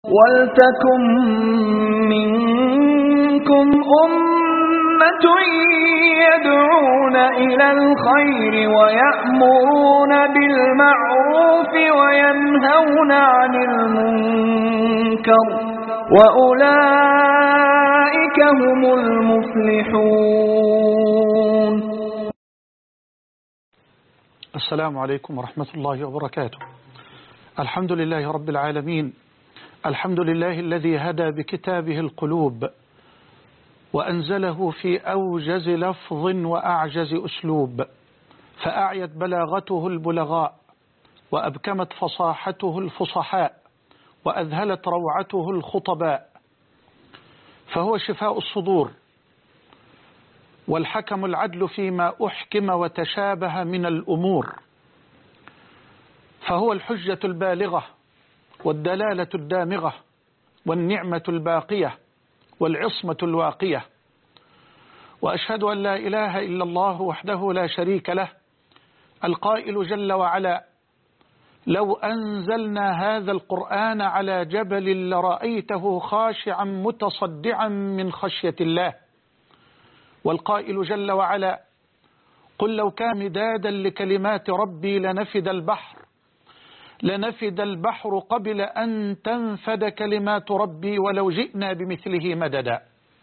وَلْتَكُن مِّنكُمْ أُمَّةٌ يَدْعُونَ إِلَى الْخَيْرِ وَيَأْمُرُونَ بِالْمَعْرُوفِ وَيَنْهَوْنَ عَنِ الْمُنكَرِ وَأُولَئِكَ هُمُ الْمُفْلِحُونَ. السلام عليكم ورحمة الله وبركاته. الحمد لله رب العالمين، الحمد لله الذي هدى بكتابه القلوب وأنزله في أوجز لفظ وأعجز أسلوب، فأعيت بلاغته البلغاء وأبكمت فصاحته الفصحاء وأذهلت روعته الخطباء، فهو شفاء الصدور والحكم العدل فيما أحكم وتشابه من الأمور، فهو الحجة البالغة والدلالة الدامغة والنعمة الباقية والعصمة الواقية. وأشهد أن لا إله إلا الله وحده لا شريك له، القائل جل وعلا: لو أنزلنا هذا القرآن على جبل لرأيته خاشعا متصدعا من خشية الله. والقائل جل وعلا: قل لو كان مدادا لكلمات ربي لنفد البحر قبل أن تنفد كلمات ربي ولو جئنا بمثله مددا.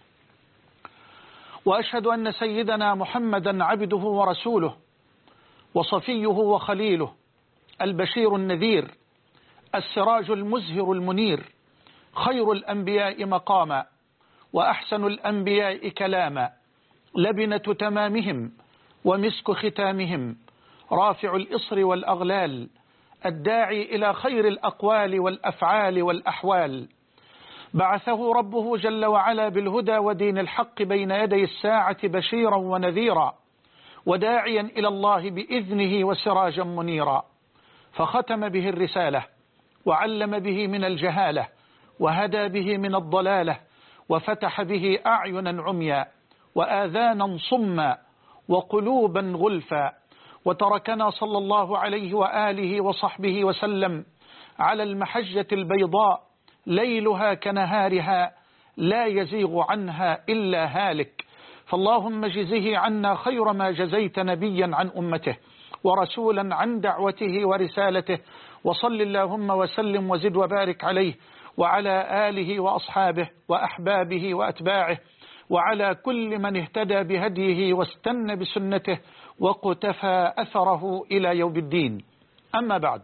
وأشهد أن سيدنا محمدا عبده ورسوله وصفيه وخليله، البشير النذير، السراج المزهر المنير، خير الأنبياء مقاما وأحسن الأنبياء كلاما، لبنة تمامهم ومسك ختامهم، رافع الإصر والأغلال، الداعي إلى خير الأقوال والأفعال والأحوال. بعثه ربه جل وعلا بالهدى ودين الحق بين يدي الساعة بشيرا ونذيرا وداعيا إلى الله بإذنه وسراجا منيرا، فختم به الرسالة وعلم به من الجهالة وهدى به من الضلالة وفتح به أعينا عميا وآذانا صما وقلوبا غلفا، وتركنا صلى الله عليه وآله وصحبه وسلم على المحجة البيضاء ليلها كنهارها لا يزيغ عنها إلا هالك. فاللهم جزه عنا خير ما جزيت نبيا عن أمته ورسولا عن دعوته ورسالته، وصل اللهم وسلم وزد وبارك عليه وعلى آله وأصحابه وأحبابه وأتباعه وعلى كل من اهتدى بهديه واستنى بسنته وقتفى أثره إلى يوم الدين. أما بعد،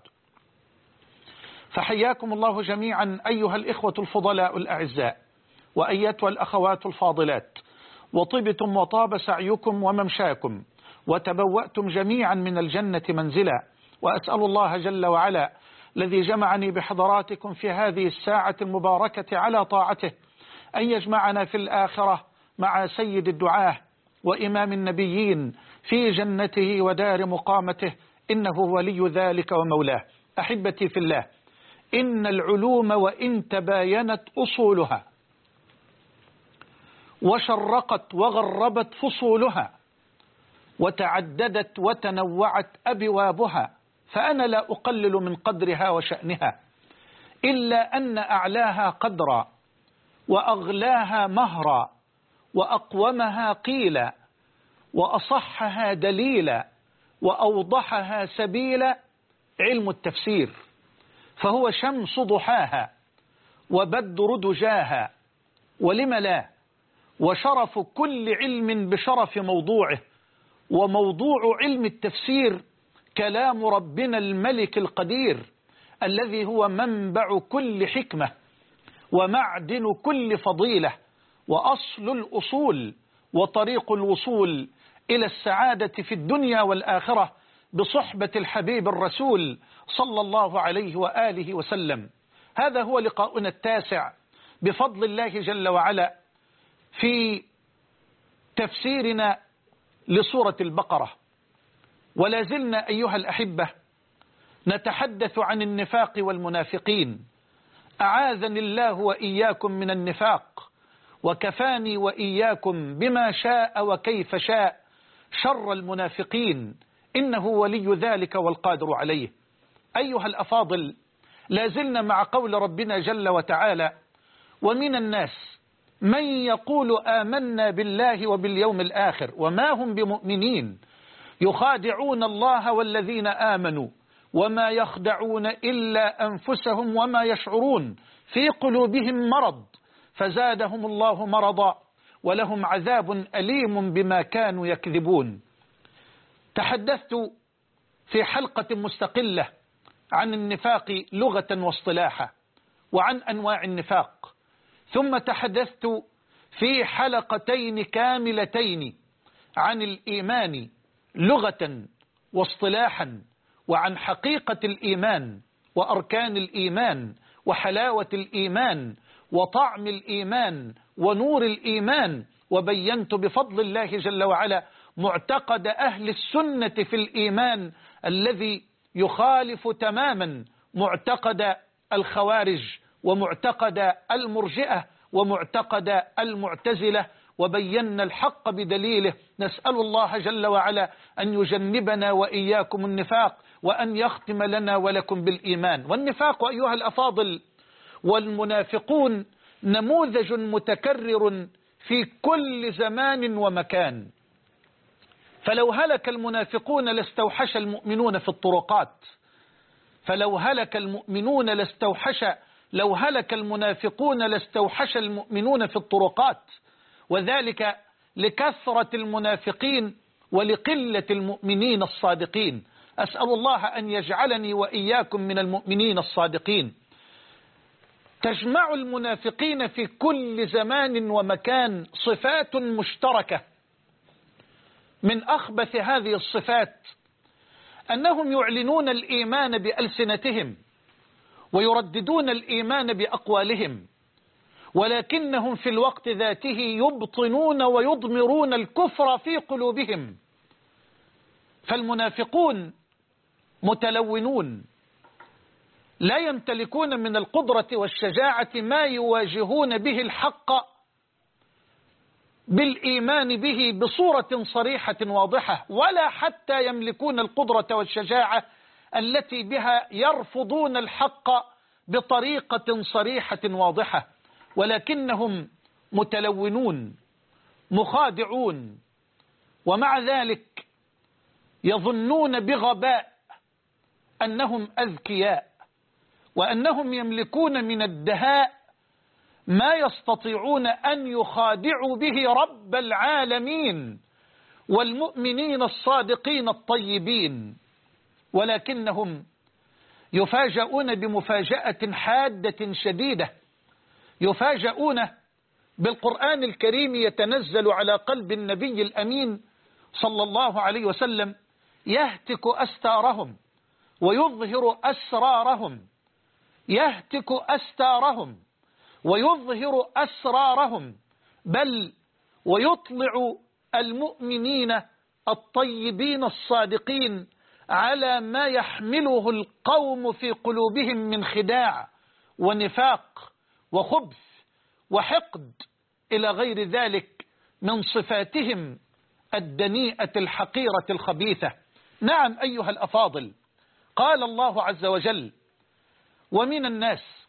فحياكم الله جميعا أيها الإخوة الفضلاء الأعزاء وأيتها الأخوات الفاضلات، وطبتم وطاب سعيكم وممشاكم وتبوأتم جميعا من الجنة منزلا. وأسأل الله جل وعلا الذي جمعني بحضراتكم في هذه الساعة المباركة على طاعته أن يجمعنا في الآخرة مع سيد الدعاة وإمام النبيين في جنته ودار مقامته، إنه ولي ذلك ومولاه. أحبتي في الله، إن العلوم وإن تباينت أصولها وشرقت وغربت فصولها وتعددت وتنوعت أبوابها، فأنا لا أقلل من قدرها وشأنها، إلا أن أعلاها قدرا وأغلاها مهرا وأقومها قيلا وأصحها دليلا وأوضحها سبيلا علم التفسير، فهو شمس ضحاها وبدر دجاها، ولم لا، وشرف كل علم بشرف موضوعه، وموضوع علم التفسير كلام ربنا الملك القدير الذي هو منبع كل حكمة ومعدن كل فضيلة وأصل الأصول وطريق الوصول إلى السعادة في الدنيا والآخرة بصحبة الحبيب الرسول صلى الله عليه وآله وسلم. هذا هو لقاؤنا التاسع بفضل الله جل وعلا في تفسيرنا لسورة البقرة، ولا زلنا أيها الأحبة نتحدث عن النفاق والمنافقين. أعاذني الله وإياكم من النفاق، وكفاني وإياكم بما شاء وكيف شاء شر المنافقين، إنه ولي ذلك والقادر عليه. أيها الأفاضل، لازلنا مع قول ربنا جل وتعالى: ومن الناس من يقول آمنا بالله وباليوم الآخر وما هم بمؤمنين يخادعون الله والذين آمنوا وما يخدعون إلا أنفسهم وما يشعرون في قلوبهم مرض فزادهم الله مرضا ولهم عذاب أليم بما كانوا يكذبون. تحدثت في حلقة مستقلة عن النفاق لغة واصطلاحا وعن أنواع النفاق، ثم تحدثت في حلقتين كاملتين عن الإيمان لغة واصطلاحا وعن حقيقة الإيمان وأركان الإيمان وحلاوة الإيمان وطعم الإيمان ونور الإيمان، وبينت بفضل الله جل وعلا معتقد أهل السنة في الإيمان الذي يخالف تماما معتقد الخوارج ومعتقد المرجئة ومعتقد المعتزلة، وبينا الحق بدليله. نسأل الله جل وعلا أن يجنبنا وإياكم النفاق وأن يختم لنا ولكم بالإيمان. والنفاق أيها الأفاضل والمنافقون نموذج متكرر في كل زمان ومكان، فلو هلك المنافقون لاستوحش المؤمنون في الطرقات، فلو هلك المؤمنون لو هلك المنافقون لاستوحش المؤمنون في الطرقات، وذلك لكثرة المنافقين ولقلة المؤمنين الصادقين. أسأل الله أن يجعلني وإياكم من المؤمنين الصادقين. تجمع المنافقين في كل زمان ومكان صفات مشتركة. من أخبث هذه الصفات أنهم يعلنون الإيمان بألسنتهم ويرددون الإيمان بأقوالهم، ولكنهم في الوقت ذاته يبطنون ويضمرون الكفر في قلوبهم. فالمنافقون متلونون لا يمتلكون من القدرة والشجاعة ما يواجهون به الحق بالإيمان به بصورة صريحة واضحة، ولا حتى يملكون القدرة والشجاعة التي بها يرفضون الحق بطريقة صريحة واضحة، ولكنهم متلونون مخادعون، ومع ذلك يظنون بغباء أنهم أذكياء وأنهم يملكون من الدهاء ما يستطيعون أن يخادعوا به رب العالمين والمؤمنين الصادقين الطيبين، ولكنهم يفاجؤون بمفاجأة حادة شديدة. يفاجؤون بالقرآن الكريم يتنزل على قلب النبي الأمين صلى الله عليه وسلم يهتك أستارهم ويظهر أسرارهم، يهتك أستارهم ويظهر أسرارهم، بل ويطلع المؤمنين الطيبين الصادقين على ما يحمله القوم في قلوبهم من خداع ونفاق وخبث وحقد إلى غير ذلك من صفاتهم الدنيئة الحقيرة الخبيثة. نعم أيها الأفاضل، قال الله عز وجل: ومن الناس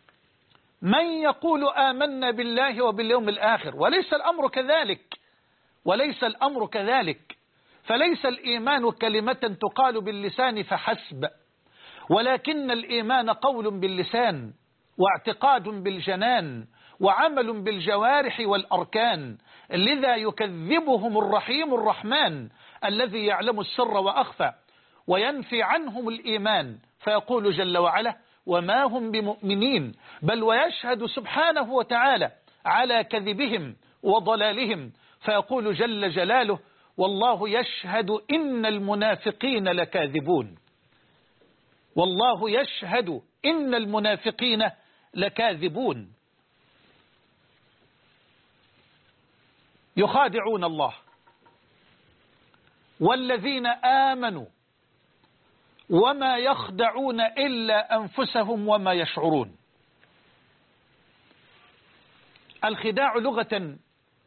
من يقول آمنا بالله وباليوم الآخر، وليس الأمر كذلك، وليس الأمر كذلك، فليس الإيمان كلمة تقال باللسان فحسب، ولكن الإيمان قول باللسان واعتقاد بالجنان وعمل بالجوارح والأركان، لذا يكذبهم الرحيم الرحمن الذي يعلم السر وأخفى وينفي عنهم الإيمان، فيقول جل وعلا: وما هم بمؤمنين، بل ويشهد سبحانه وتعالى على كذبهم وضلالهم، فيقول جل جلاله: والله يشهد إن المنافقين لكاذبون. والله يشهد إن المنافقين لكاذبون. يخادعون الله والذين آمنوا وما يخدعون إلا أنفسهم وما يشعرون. الخداع لغة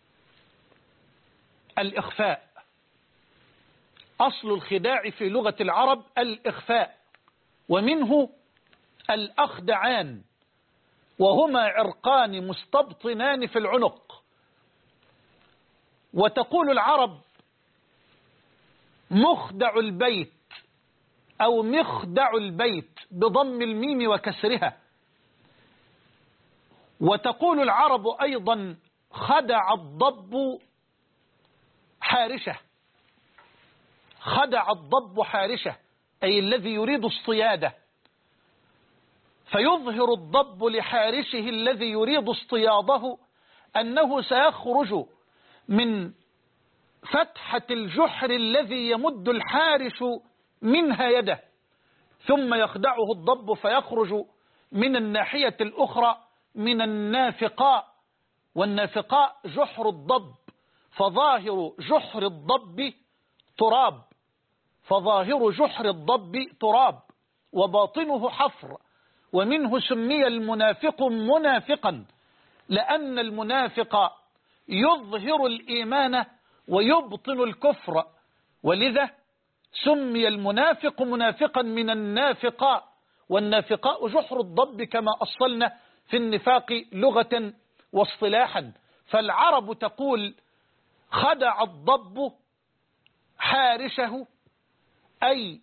الإخفاء، أصل الخداع في لغة العرب الإخفاء، ومنه الأخدعان، وهما عرقان مستبطنان في العنق. وتقول العرب مخدع البيت أو مخدع البيت بضم الميم وكسرها. وتقول العرب أيضا خدع الضب حارشة. خدع الضب حارشة أي الذي يريد اصطياده، فيظهر الضب لحارشه الذي يريد اصطياده أنه سيخرج من فتحة الجحر الذي يمد الحارس منها يده، ثم يخدعه الضب فيخرج من الناحية الأخرى من النافقاء، والنافقاء جحر الضب، فظاهر جحر الضب تراب، فظاهر جحر الضب تراب وباطنه حفر، ومنه سمي المنافق منافقا، لأن المنافق يظهر الإيمان ويبطن الكفر، ولذا سمي المنافق منافقا من النافقاء، والنافقاء جحر الضب كما أصلنا في النفاق لغة واصطلاحا. فالعرب تقول خدع الضب حارشه أي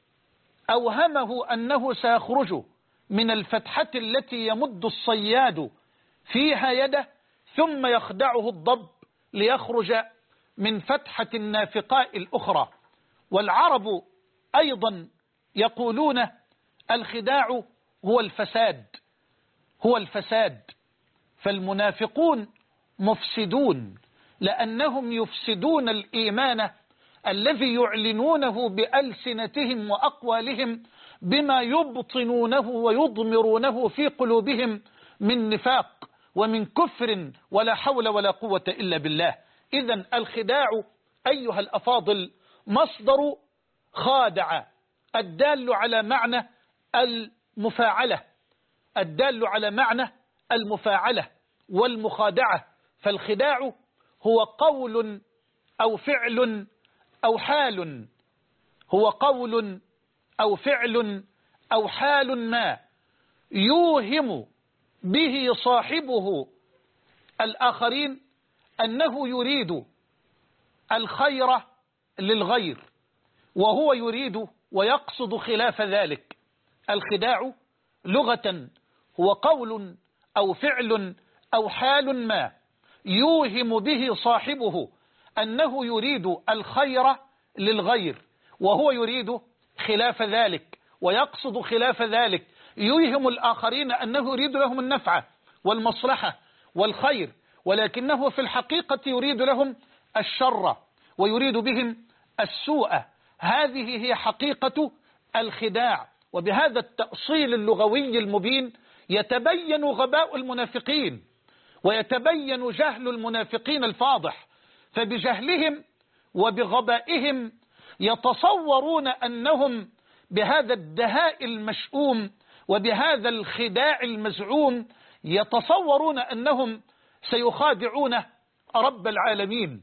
أوهمه أنه سيخرج من الفتحة التي يمد الصياد فيها يده، ثم يخدعه الضب ليخرج من فتحة النافقاء الأخرى. والعرب أيضا يقولون الخداع هو الفساد، هو الفساد. فالمنافقون مفسدون لأنهم يفسدون الإيمان الذي يعلنونه بألسنتهم وأقوالهم بما يبطنونه ويضمرونه في قلوبهم من نفاق ومن كفر ولا حول ولا قوة إلا بالله. إذن الخداع أيها الأفاضل مصدر خادع الدال على معنى المفاعلة، الدال على معنى المفاعلة والمخادعة. فالخداع هو قول أو فعل أو حال، هو قول أو فعل أو حال ما يوهم به صاحبه الآخرين أنه يريد الخير للغير وهو يريد ويقصد خلاف ذلك. الخداع لغة هو قول أو فعل أو حال ما يوهم به صاحبه أنه يريد الخير للغير وهو يريد خلاف ذلك ويقصد خلاف ذلك، يوهم الآخرين أنه يريد لهم النفع والمصلحة والخير، ولكنه في الحقيقة يريد لهم الشر ويريد بهم السوء. هذه هي حقيقة الخداع. وبهذا التأصيل اللغوي المبين يتبين غباء المنافقين ويتبين جهل المنافقين الفاضح، فبجهلهم وبغبائهم يتصورون أنهم بهذا الدهاء المشؤوم وبهذا الخداع المزعوم يتصورون أنهم سيخادعون رب العالمين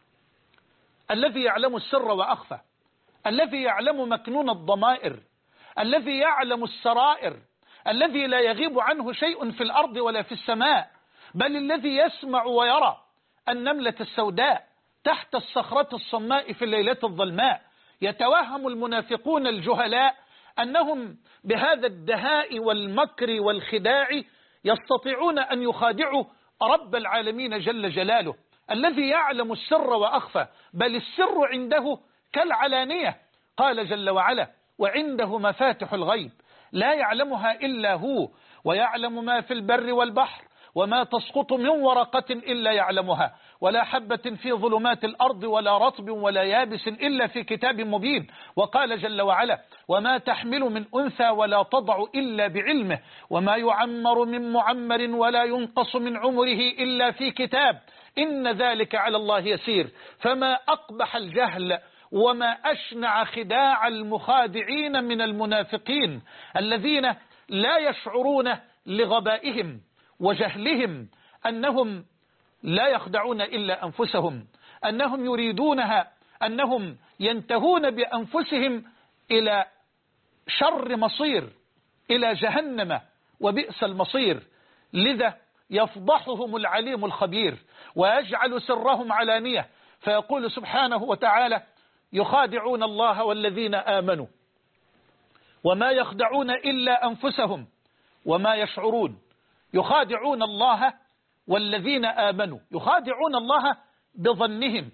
الذي يعلم السر وأخفى، الذي يعلم مكنون الضمائر، الذي يعلم السرائر، الذي لا يغيب عنه شيء في الأرض ولا في السماء، بل الذي يسمع ويرى النملة السوداء تحت الصخرة الصماء في الليلة الظلماء. يتوهم المنافقون الجهلاء أنهم بهذا الدهاء والمكر والخداع يستطيعون أن يخادعوا رب العالمين جل جلاله الذي يعلم السر وأخفى، بل السر عنده كالعلانية. قال جل وعلا وعنده مفاتح الغيب لا يعلمها إلا هو ويعلم ما في البر والبحر وما تسقط من ورقة إلا يعلمها ولا حبة في ظلمات الأرض ولا رطب ولا يابس إلا في كتاب مبين. وقال جل وعلا وما تحمل من أنثى ولا تضع إلا بعلمه وما يعمر من معمر ولا ينقص من عمره إلا في كتاب إن ذلك على الله يسير. فما أقبح الجهل وما أشنع خداع المخادعين من المنافقين الذين لا يشعرون لغبائهم وجهلهم أنهم لا يخدعون إلا أنفسهم، أنهم يريدونها، أنهم ينتهون بأنفسهم إلى شر مصير إلى جهنم وبئس المصير. لذا يفضحهم العليم الخبير ويجعل سرهم علانية، فيقول سبحانه وتعالى: يخادعون الله والذين آمنوا وما يخدعون إلا أنفسهم وما يشعرون. يخادعون الله والذين آمنوا، يخادعون الله بظنهم،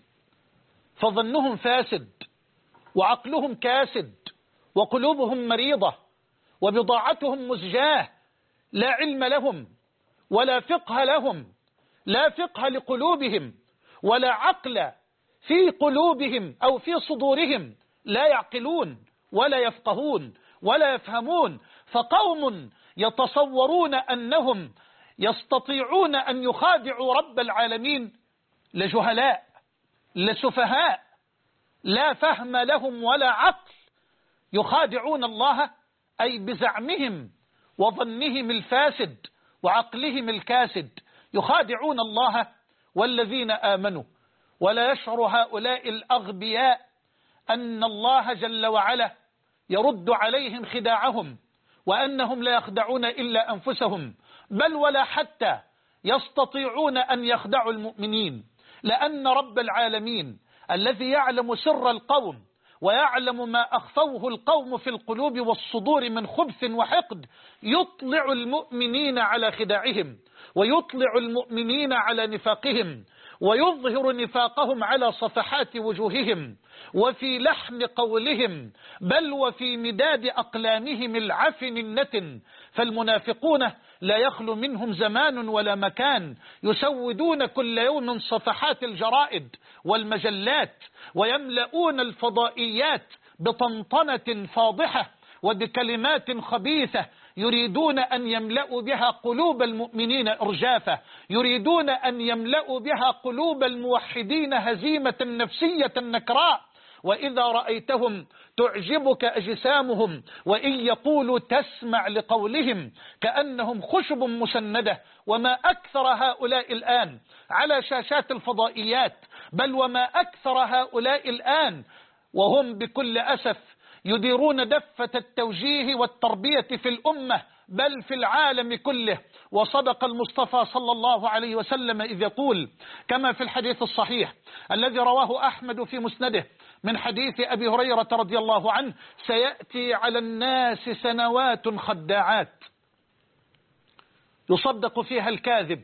فظنهم فاسد وعقلهم كاسد وقلوبهم مريضة وبضاعتهم مزجاة، لا علم لهم ولا فقه لهم، لا فقه لقلوبهم ولا عقل في قلوبهم أو في صدورهم، لا يعقلون ولا يفقهون ولا يفهمون. فقوم يتصورون أنهم يستطيعون أن يخادعوا رب العالمين لجهلاء لسفهاء لا فهم لهم ولا عقل. يخادعون الله أي بزعمهم وظنهم الفاسد وعقلهم الكاسد، يخادعون الله والذين آمنوا. ولا يشعر هؤلاء الأغبياء أن الله جل وعلا يرد عليهم خداعهم، وأنهم لا يخدعون إلا أنفسهم، بل ولا حتى يستطيعون أن يخدعوا المؤمنين، لأن رب العالمين الذي يعلم سر القوم ويعلم ما أخفوه القوم في القلوب والصدور من خبث وحقد يطلع المؤمنين على خداعهم، ويطلع المؤمنين على نفاقهم، ويظهر نفاقهم على صفحات وجوههم وفي لحم قولهم، بل وفي مداد أقلامهم العفن النتن. فالمنافقون لا يخلو منهم زمان ولا مكان، يسودون كل يوم صفحات الجرائد والمجلات، ويملؤون الفضائيات بطنطنة فاضحة وبكلمات خبيثة، يريدون أن يملأوا بها قلوب المؤمنين إرجافة، يريدون أن يملأوا بها قلوب الموحدين هزيمة نفسية نكراء. وإذا رأيتهم تعجبك أجسامهم وإن يقولوا تسمع لقولهم كأنهم خشب مسندة. وما أكثر هؤلاء الآن على شاشات الفضائيات، بل وما أكثر هؤلاء الآن وهم بكل أسف يديرون دفة التوجيه والتربية في الأمة بل في العالم كله. وصدق المصطفى صلى الله عليه وسلم إذ يقول كما في الحديث الصحيح الذي رواه أحمد في مسنده من حديث أبي هريرة رضي الله عنه: سيأتي على الناس سنوات خداعات يصدق فيها الكاذب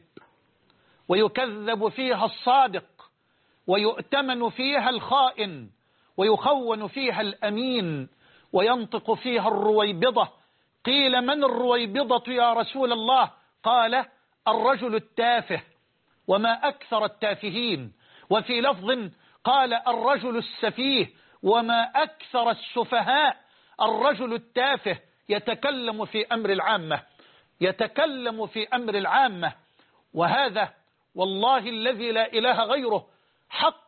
ويكذب فيها الصادق ويؤتمن فيها الخائن ويخون فيها الأمين وينطق فيها الرويبضة. قيل: من الرويبضة يا رسول الله؟ قال: الرجل التافه. وما أكثر التافهين. وفي لفظ قال: الرجل السفيه. وما أكثر السفهاء. الرجل التافه يتكلم في أمر العامة، يتكلم في أمر العامة. وهذا والله الذي لا إله غيره حق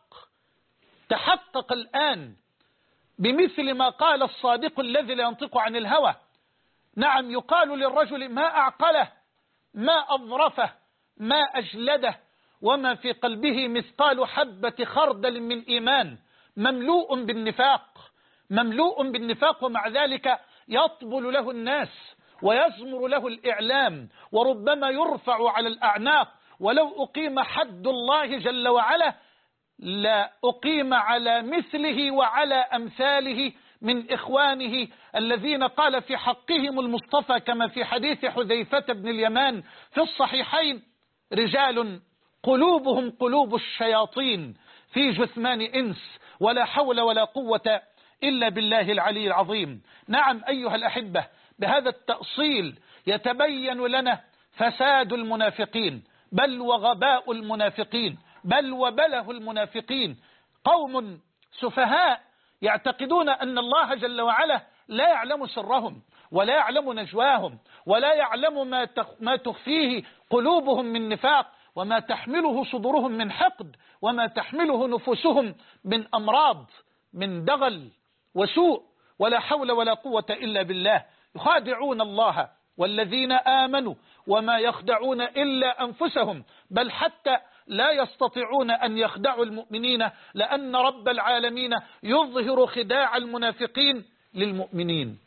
تحقق الآن بمثل ما قال الصادق الذي لا ينطق عن الهوى. نعم، يقال للرجل: ما أعقله، ما أظرفه، ما أجلده، وما في قلبه مثقال حبة خردل من إيمان، مملوء بالنفاق، مملوء بالنفاق، ومع ذلك يطبل له الناس ويزمر له الإعلام وربما يرفع على الأعناق. ولو أقيم حد الله جل وعلا لا أقيم على مثله وعلى أمثاله من إخوانه الذين قال في حقهم المصطفى كما في حديث حذيفة بن اليمان في الصحيحين: رجال قلوبهم قلوب الشياطين في جثمان إنس ولا حول ولا قوة إلا بالله العلي العظيم. نعم أيها الأحبة، بهذا التأصيل يتبين لنا فساد المنافقين، بل وغباء المنافقين، بل وبله المنافقين. قوم سفهاء يعتقدون أن الله جل وعلا لا يعلم سرهم ولا يعلم نجواهم ولا يعلم ما تخفيه قلوبهم من نفاق، وما تحمله صدورهم من حقد، وما تحمله نفوسهم من أمراض، من دغل وسوء، ولا حول ولا قوة إلا بالله. يخادعون الله والذين آمنوا وما يخدعون إلا أنفسهم، بل حتى لا يستطيعون أن يخدعوا المؤمنين، لأن رب العالمين يظهر خداع المنافقين للمؤمنين.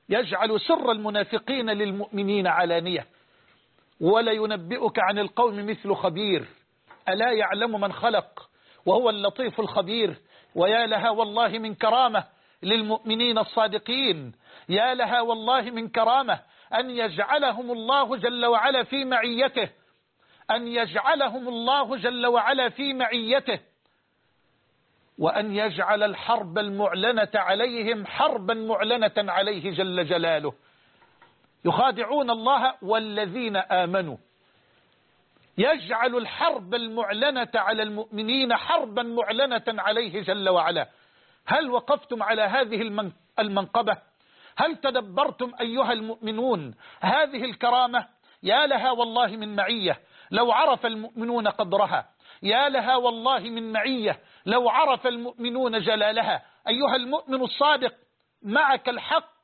يجعل سر المنافقين للمؤمنين علانية. ولا ينبئك عن القوم مثل خبير، ألا يعلم من خلق وهو اللطيف الخبير. ويا لها والله من كرامة للمؤمنين الصادقين، يا لها والله من كرامة أن يجعلهم الله جل وعلا في معيته، أن يجعلهم الله جل وعلا في معيته، وأن يجعل الحرب المعلنة عليهم حربا معلنة عليه جل جلاله. يخادعون الله والذين آمنوا، يجعل الحرب المعلنة على المؤمنين حربا معلنة عليه جل وعلا. هل وقفتم على هذه المنقبة؟ هل تدبرتم أيها المؤمنون هذه الكرامة؟ يا لها والله من معية لو عرف المؤمنون قدرها، يا لها والله من معية لو عرف المؤمنون جلالها. أيها المؤمن الصادق، معك الحق،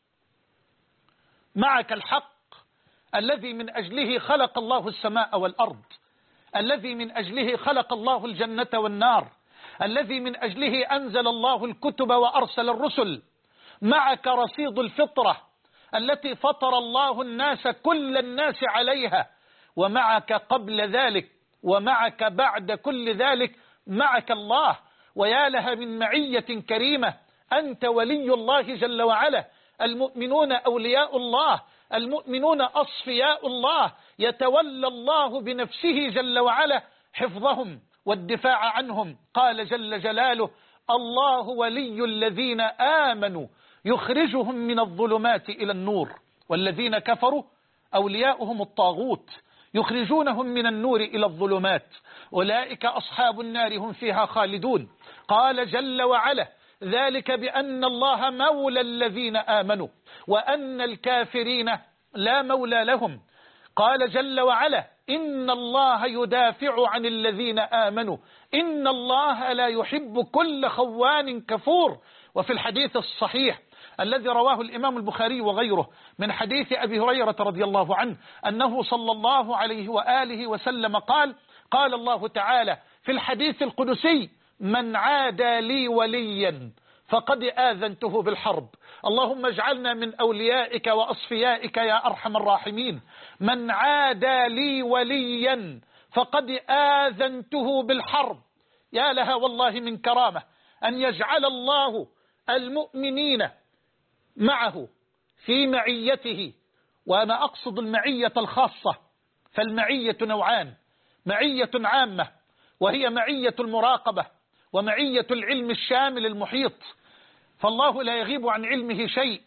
معك الحق الذي من أجله خلق الله السماء والأرض، الذي من أجله خلق الله الجنة والنار، الذي من أجله أنزل الله الكتب وأرسل الرسل. معك رصيد الفطرة التي فطر الله الناس كل الناس عليها، ومعك قبل ذلك ومعك بعد كل ذلك معك الله. ويا لها من معية كريمة، أنت ولي الله جل وعلا، المؤمنون أولياء الله، المؤمنون أصفياء الله، يتولى الله بنفسه جل وعلا حفظهم والدفاع عنهم. قال جل جلاله: الله ولي الذين آمنوا يخرجهم من الظلمات إلى النور، والذين كفروا أولياؤهم الطاغوت يخرجونهم من النور إلى الظلمات، أولئك أصحاب النار هم فيها خالدون. قال جل وعلا: ذلك بأن الله مولى الذين آمنوا وأن الكافرين لا مولى لهم. قال جل وعلا: إن الله يدافع عن الذين آمنوا إن الله لا يحب كل خوان كفور. وفي الحديث الصحيح الذي رواه الإمام البخاري وغيره من حديث أبي هريرة رضي الله عنه أنه صلى الله عليه وآله وسلم قال: قال الله تعالى في الحديث القدسي: من عادى لي وليا فقد آذنته بالحرب. اللهم اجعلنا من أوليائك وأصفيائك يا أرحم الراحمين. من عادى لي وليا فقد آذنته بالحرب. يا لها والله من كرامة أن يجعل الله المؤمنين معه في معيته. وأنا أقصد المعية الخاصة، فالمعية نوعان: معية عامة وهي معية المراقبة، ومعية العلم الشامل المحيط. فالله لا يغيب عن علمه شيء،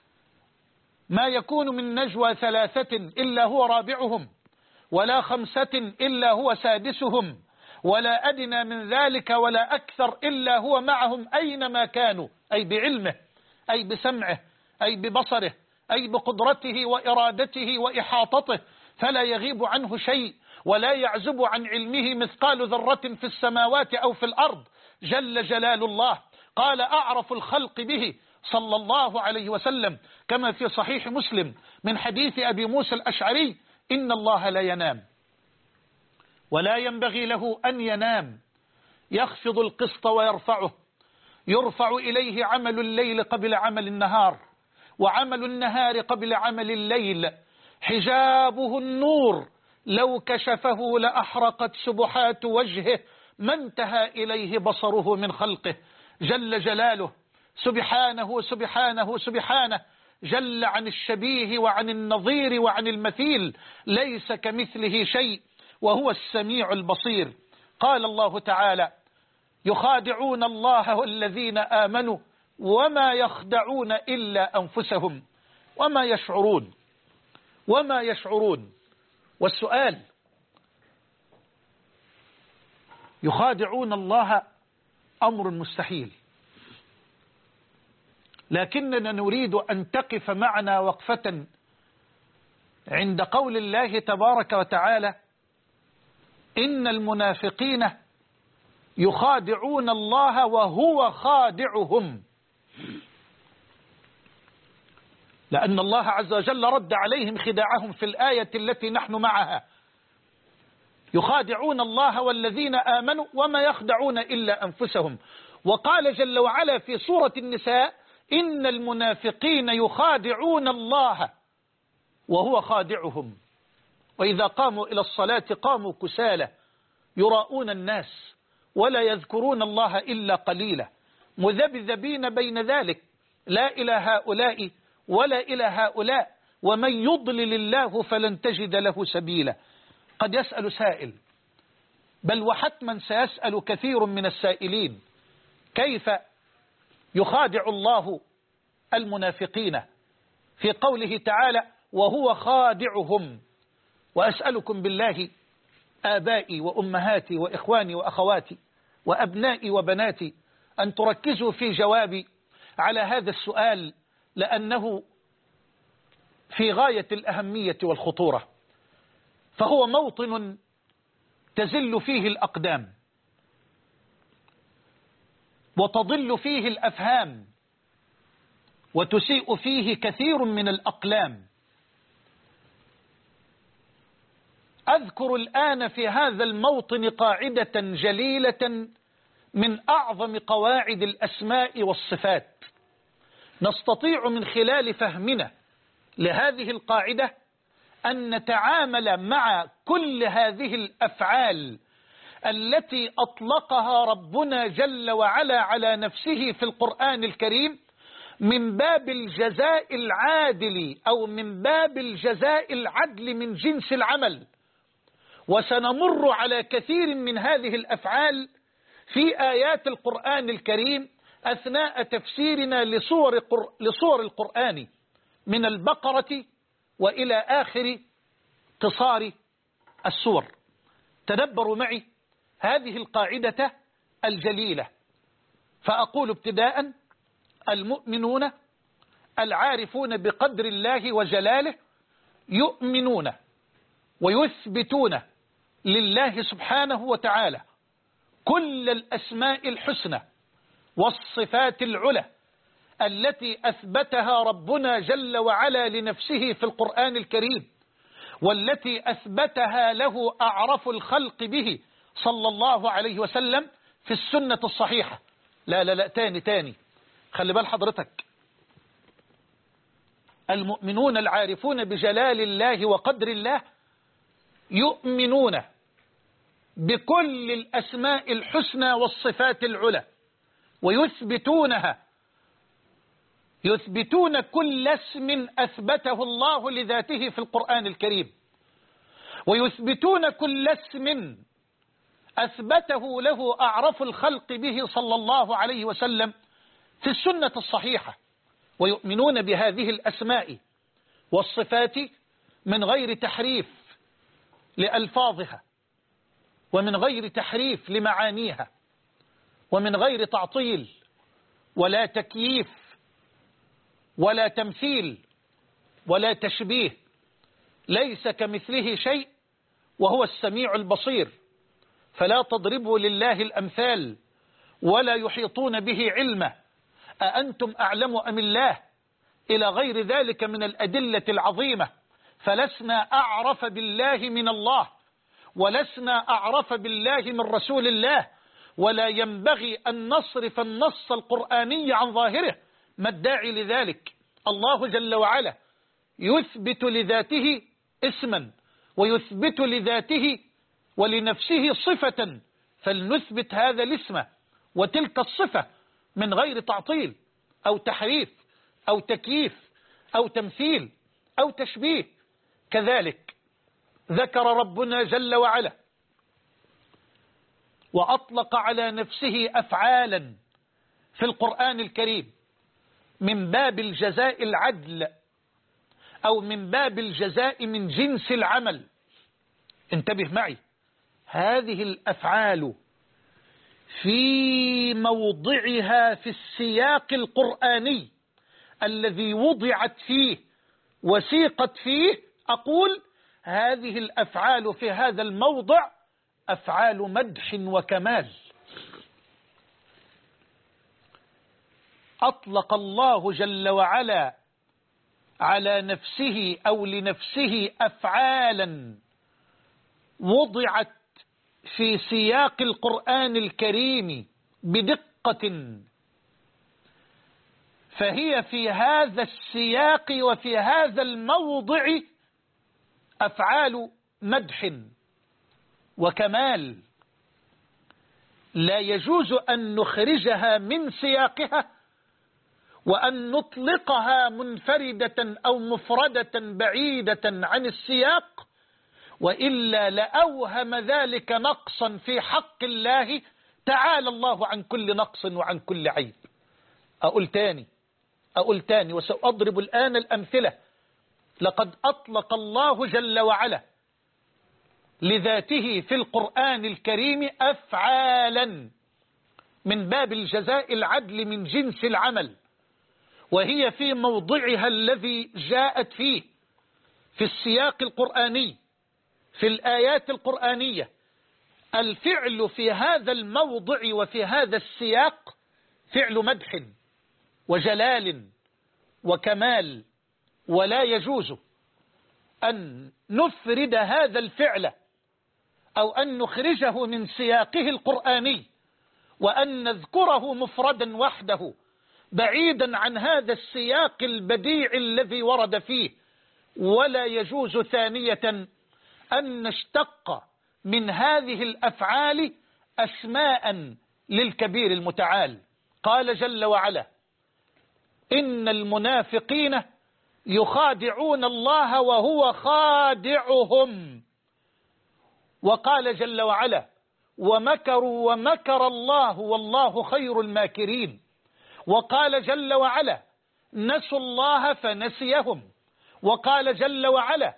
ما يكون من نجوى 3 إلا هو رابعهم، ولا 5 إلا هو سادسهم، ولا أدنى من ذلك ولا أكثر إلا هو معهم أينما كانوا، أي بعلمه، أي بسمعه، أي ببصره، أي بقدرته وإرادته وإحاطته، فلا يغيب عنه شيء ولا يعزب عن علمه مثقال ذرة في السماوات أو في الأرض جل جلال الله. قال: أعرف الخلق به صلى الله عليه وسلم كما في صحيح مسلم من حديث أبي موسى الأشعري: إن الله لا ينام ولا ينبغي له أن ينام، يخفض القسط ويرفعه، يرفع إليه عمل الليل قبل عمل النهار، وعمل النهار قبل عمل الليل، حجابه النور، لو كشفه لأحرقت سبحات وجهه ما انتهى إليه بصره من خلقه جل جلاله. سبحانه سبحانه سبحانه، جل عن الشبيه وعن النظير وعن المثيل، ليس كمثله شيء وهو السميع البصير. قال الله تعالى: يخادعون الله والذين آمنوا وما يخدعون إلا أنفسهم وما يشعرون. وما يشعرون. والسؤال: يخادعون الله أمر مستحيل، لكننا نريد أن تقف معنا وقفة عند قول الله تبارك وتعالى: إن المنافقين يخادعون الله وهو خادعهم. لأن الله عز وجل رد عليهم خداعهم في الآية التي نحن معها: يخادعون الله والذين آمنوا وما يخدعون إلا أنفسهم. وقال جل وعلا في سورة النساء: إن المنافقين يخادعون الله وهو خادعهم وإذا قاموا إلى الصلاة قاموا كسالى يراءون الناس ولا يذكرون الله إلا قليلا مذبذبين بين ذلك لا إلى هؤلاء ولا إلى هؤلاء ومن يضلل الله فلن تجد له سبيلا. قد يسأل سائل، بل وحتما سيسأل كثير من السائلين، كيف يخادع الله المنافقين في قوله تعالى وهو خادعهم؟ وأسألكم بالله آبائي وأمهاتي وإخواني وأخواتي وأبنائي وبناتي أن تركزوا في جوابي على هذا السؤال، لأنه في غاية الأهمية والخطورة، فهو موطن تزل فيه الأقدام وتضل فيه الأفهام وتسيء فيه كثير من الأقلام. أذكر الآن في هذا الموطن قاعدة جليلة من أعظم قواعد الأسماء والصفات، نستطيع من خلال فهمنا لهذه القاعدة أن نتعامل مع كل هذه الأفعال التي أطلقها ربنا جل وعلا على نفسه في القرآن الكريم من باب الجزاء العادل أو من باب الجزاء العدل من جنس العمل. وسنمر على كثير من هذه الأفعال في آيات القرآن الكريم أثناء تفسيرنا لصور القرآن من البقرة وإلى آخر قصار السور. تدبروا معي هذه القاعدة الجليلة، فأقول ابتداء: المؤمنون العارفون بقدر الله وجلاله يؤمنون ويثبتون لله سبحانه وتعالى كل الأسماء الحسنى والصفات العلى التي أثبتها ربنا جل وعلا لنفسه في القرآن الكريم، والتي أثبتها له أعرف الخلق به صلى الله عليه وسلم في السنة الصحيحة. لا تاني خلي بال حضرتك. المؤمنون العارفون بجلال الله وقدر الله يؤمنون بكل الأسماء الحسنى والصفات العلى ويثبتونها، يثبتون كل اسم أثبته الله لذاته في القرآن الكريم، ويثبتون كل اسم أثبته له أعرف الخلق به صلى الله عليه وسلم في السنة الصحيحة، ويؤمنون بهذه الأسماء والصفات من غير تحريف لألفاظها ومن غير تحريف لمعانيها ومن غير تعطيل ولا تكييف ولا تمثيل ولا تشبيه. ليس كمثله شيء وهو السميع البصير، فلا تضربوا لله الأمثال ولا يحيطون به علما. أأنتم أعلم أم الله؟ إلى غير ذلك من الأدلة العظيمة. فلسنا أعرف بالله من الله، ولسنا أعرف بالله من رسول الله، ولا ينبغي أن نصرف النص القرآني عن ظاهره. ما الداعي لذلك؟ الله جل وعلا يثبت لذاته اسما ويثبت لذاته ولنفسه صفة، فلنثبت هذا الاسم وتلك الصفة من غير تعطيل أو تحريف أو تكييف أو تمثيل أو تشبيه. كذلك ذكر ربنا جل وعلا وأطلق على نفسه أفعالا في القرآن الكريم من باب الجزاء العدل أو من باب الجزاء من جنس العمل. انتبه معي، هذه الأفعال في موضعها في السياق القرآني الذي وضعت فيه وسيقت فيه، أقول هذه الأفعال في هذا الموضع أفعال مدح وكمال. أطلق الله جل وعلا على نفسه أو لنفسه أفعالا وضعت في سياق القرآن الكريم بدقة فهي في هذا السياق وفي هذا الموضع أفعال مدح وكمال، لا يجوز أن نخرجها من سياقها وأن نطلقها منفردة أو مفردة بعيدة عن السياق، وإلا لأوهم ذلك نقصا في حق الله تعالى الله عن كل نقص وعن كل عيب. أقول تاني وسأضرب الآن الأمثلة. لقد أطلق الله جل وعلا لذاته في القرآن الكريم أفعالا من باب الجزاء العدل من جنس العمل، وهي في موضعها الذي جاءت فيه في السياق القرآني في الآيات القرآنية. الفعل في هذا الموضع وفي هذا السياق فعل مدح وجلال وكمال، ولا يجوز أن نفرد هذا الفعل أو أن نخرجه من سياقه القرآني وأن نذكره مفردا وحده بعيدا عن هذا السياق البديع الذي ورد فيه. ولا يجوز ثانية أن نشتق من هذه الأفعال أسماء للكبير المتعال. قال جل وعلا: إن المنافقين يخادعون الله وهو خادعهم. وقال جل وعلا: ومكروا ومكر الله والله خير الماكرين. وقال جل وعلا: نسوا الله فنسيهم. وقال جل وعلا: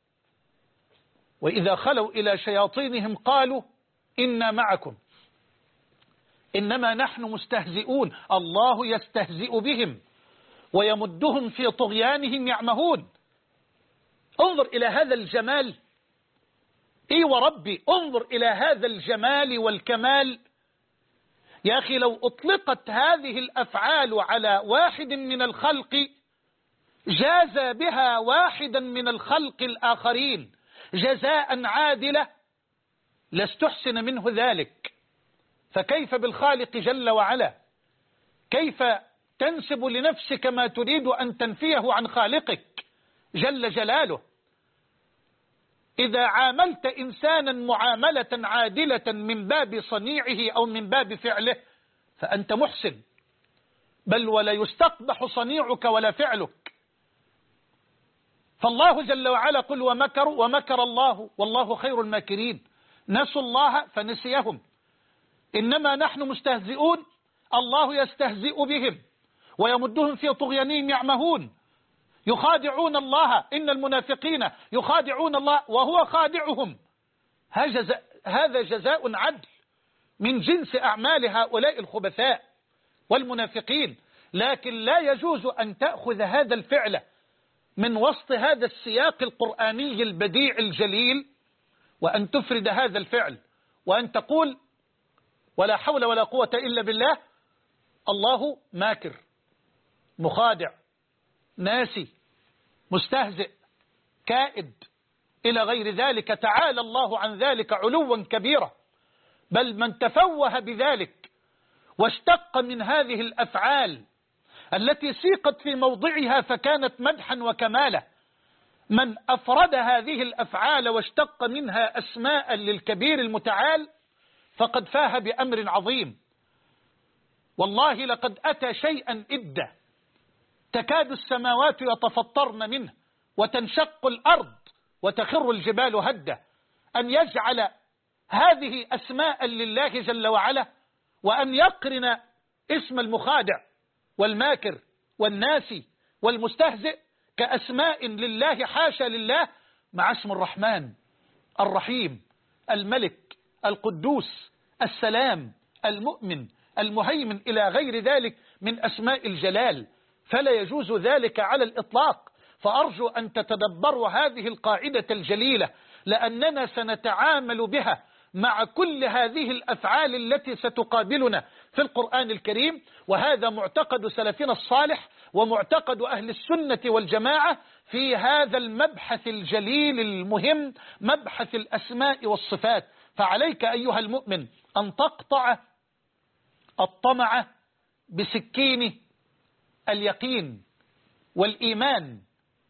وإذا خلوا إلى شياطينهم قالوا إنا معكم إنما نحن مستهزئون. الله يستهزئ بهم ويمدهم في طغيانهم يعمهون. انظر إلى هذا الجمال، إي وربي انظر إلى هذا الجمال والكمال. يا أخي لو أطلقت هذه الأفعال على واحد من الخلق جاز بها واحدا من الخلق الآخرين جزاء عادلة لاستحسن منه ذلك، فكيف بالخالق جل وعلا؟ كيف تنسب لنفسك ما تريد أن تنفيه عن خالقك جل جلاله؟ إذا عاملت إنسانا معاملة عادلة من باب صنيعه أو من باب فعله فأنت محسن، بل ولا يستقبح صنيعك ولا فعلك. فالله جل وعلا قل ومكروا ومكر الله والله خير الماكرين. نسوا الله فنسيهم. إنما نحن مستهزئون. الله يستهزئ بهم ويمدهم في طغيانهم يعمهون. يخادعون الله، إن المنافقين يخادعون الله وهو خادعهم. هذا جزاء عدل من جنس أعمال هؤلاء الخبثاء والمنافقين. لكن لا يجوز أن تأخذ هذا الفعل من وسط هذا السياق القرآني البديع الجليل وأن تفرد هذا الفعل وأن تقول ولا حول ولا قوة إلا بالله، الله ماكر مخادع ناسي مستهزئ كائد إلى غير ذلك. تعالى الله عن ذلك علوا كبيرا. بل من تفوه بذلك واشتق من هذه الأفعال التي سيقت في موضعها فكانت مدحا وكمالا، من أفرد هذه الأفعال واشتق منها أسماء للكبير المتعال فقد فاه بأمر عظيم. والله لقد أتى شيئا إدا تكاد السماوات يتفطرن منه وتنشق الأرض وتخر الجبال هدا، أن يجعل هذه أسماء لله جل وعلا وأن يقرن اسم المخادع والماكر والناسي والمستهزئ كأسماء لله حاشا لله مع اسم الرحمن الرحيم الملك القدوس السلام المؤمن المهيمن إلى غير ذلك من أسماء الجلال. فلا يجوز ذلك على الإطلاق. فأرجو أن تتدبروا هذه القاعدة الجليلة، لأننا سنتعامل بها مع كل هذه الأفعال التي ستقابلنا في القرآن الكريم. وهذا معتقد سلفنا الصالح ومعتقد أهل السنة والجماعة في هذا المبحث الجليل المهم، مبحث الأسماء والصفات. فعليك أيها المؤمن أن تقطع الطمع بسكين اليقين والإيمان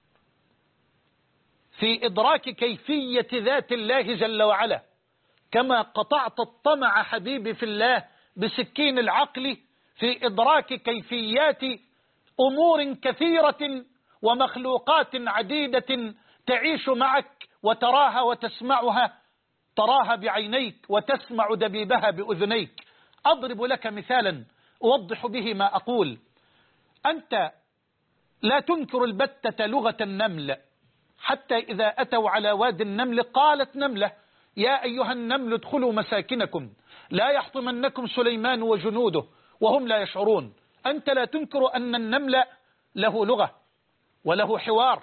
في إدراك كيفية ذات الله جل وعلا، كما قطعت الطمع حبيبي في الله بسكين العقل في إدراك كيفيات أمور كثيرة ومخلوقات عديدة تعيش معك وتراها وتسمعها، تراها بعينيك وتسمع دبيبها بأذنيك. أضرب لك مثالا أوضح به ما أقول. أنت لا تنكر البتة لغة النمل، حتى إذا أتوا على واد النمل قالت نملة يا أيها النمل ادخلوا مساكنكم لا يحطمنكم سليمان وجنوده وهم لا يشعرون. أنت لا تنكر أن النمل له لغة وله حوار،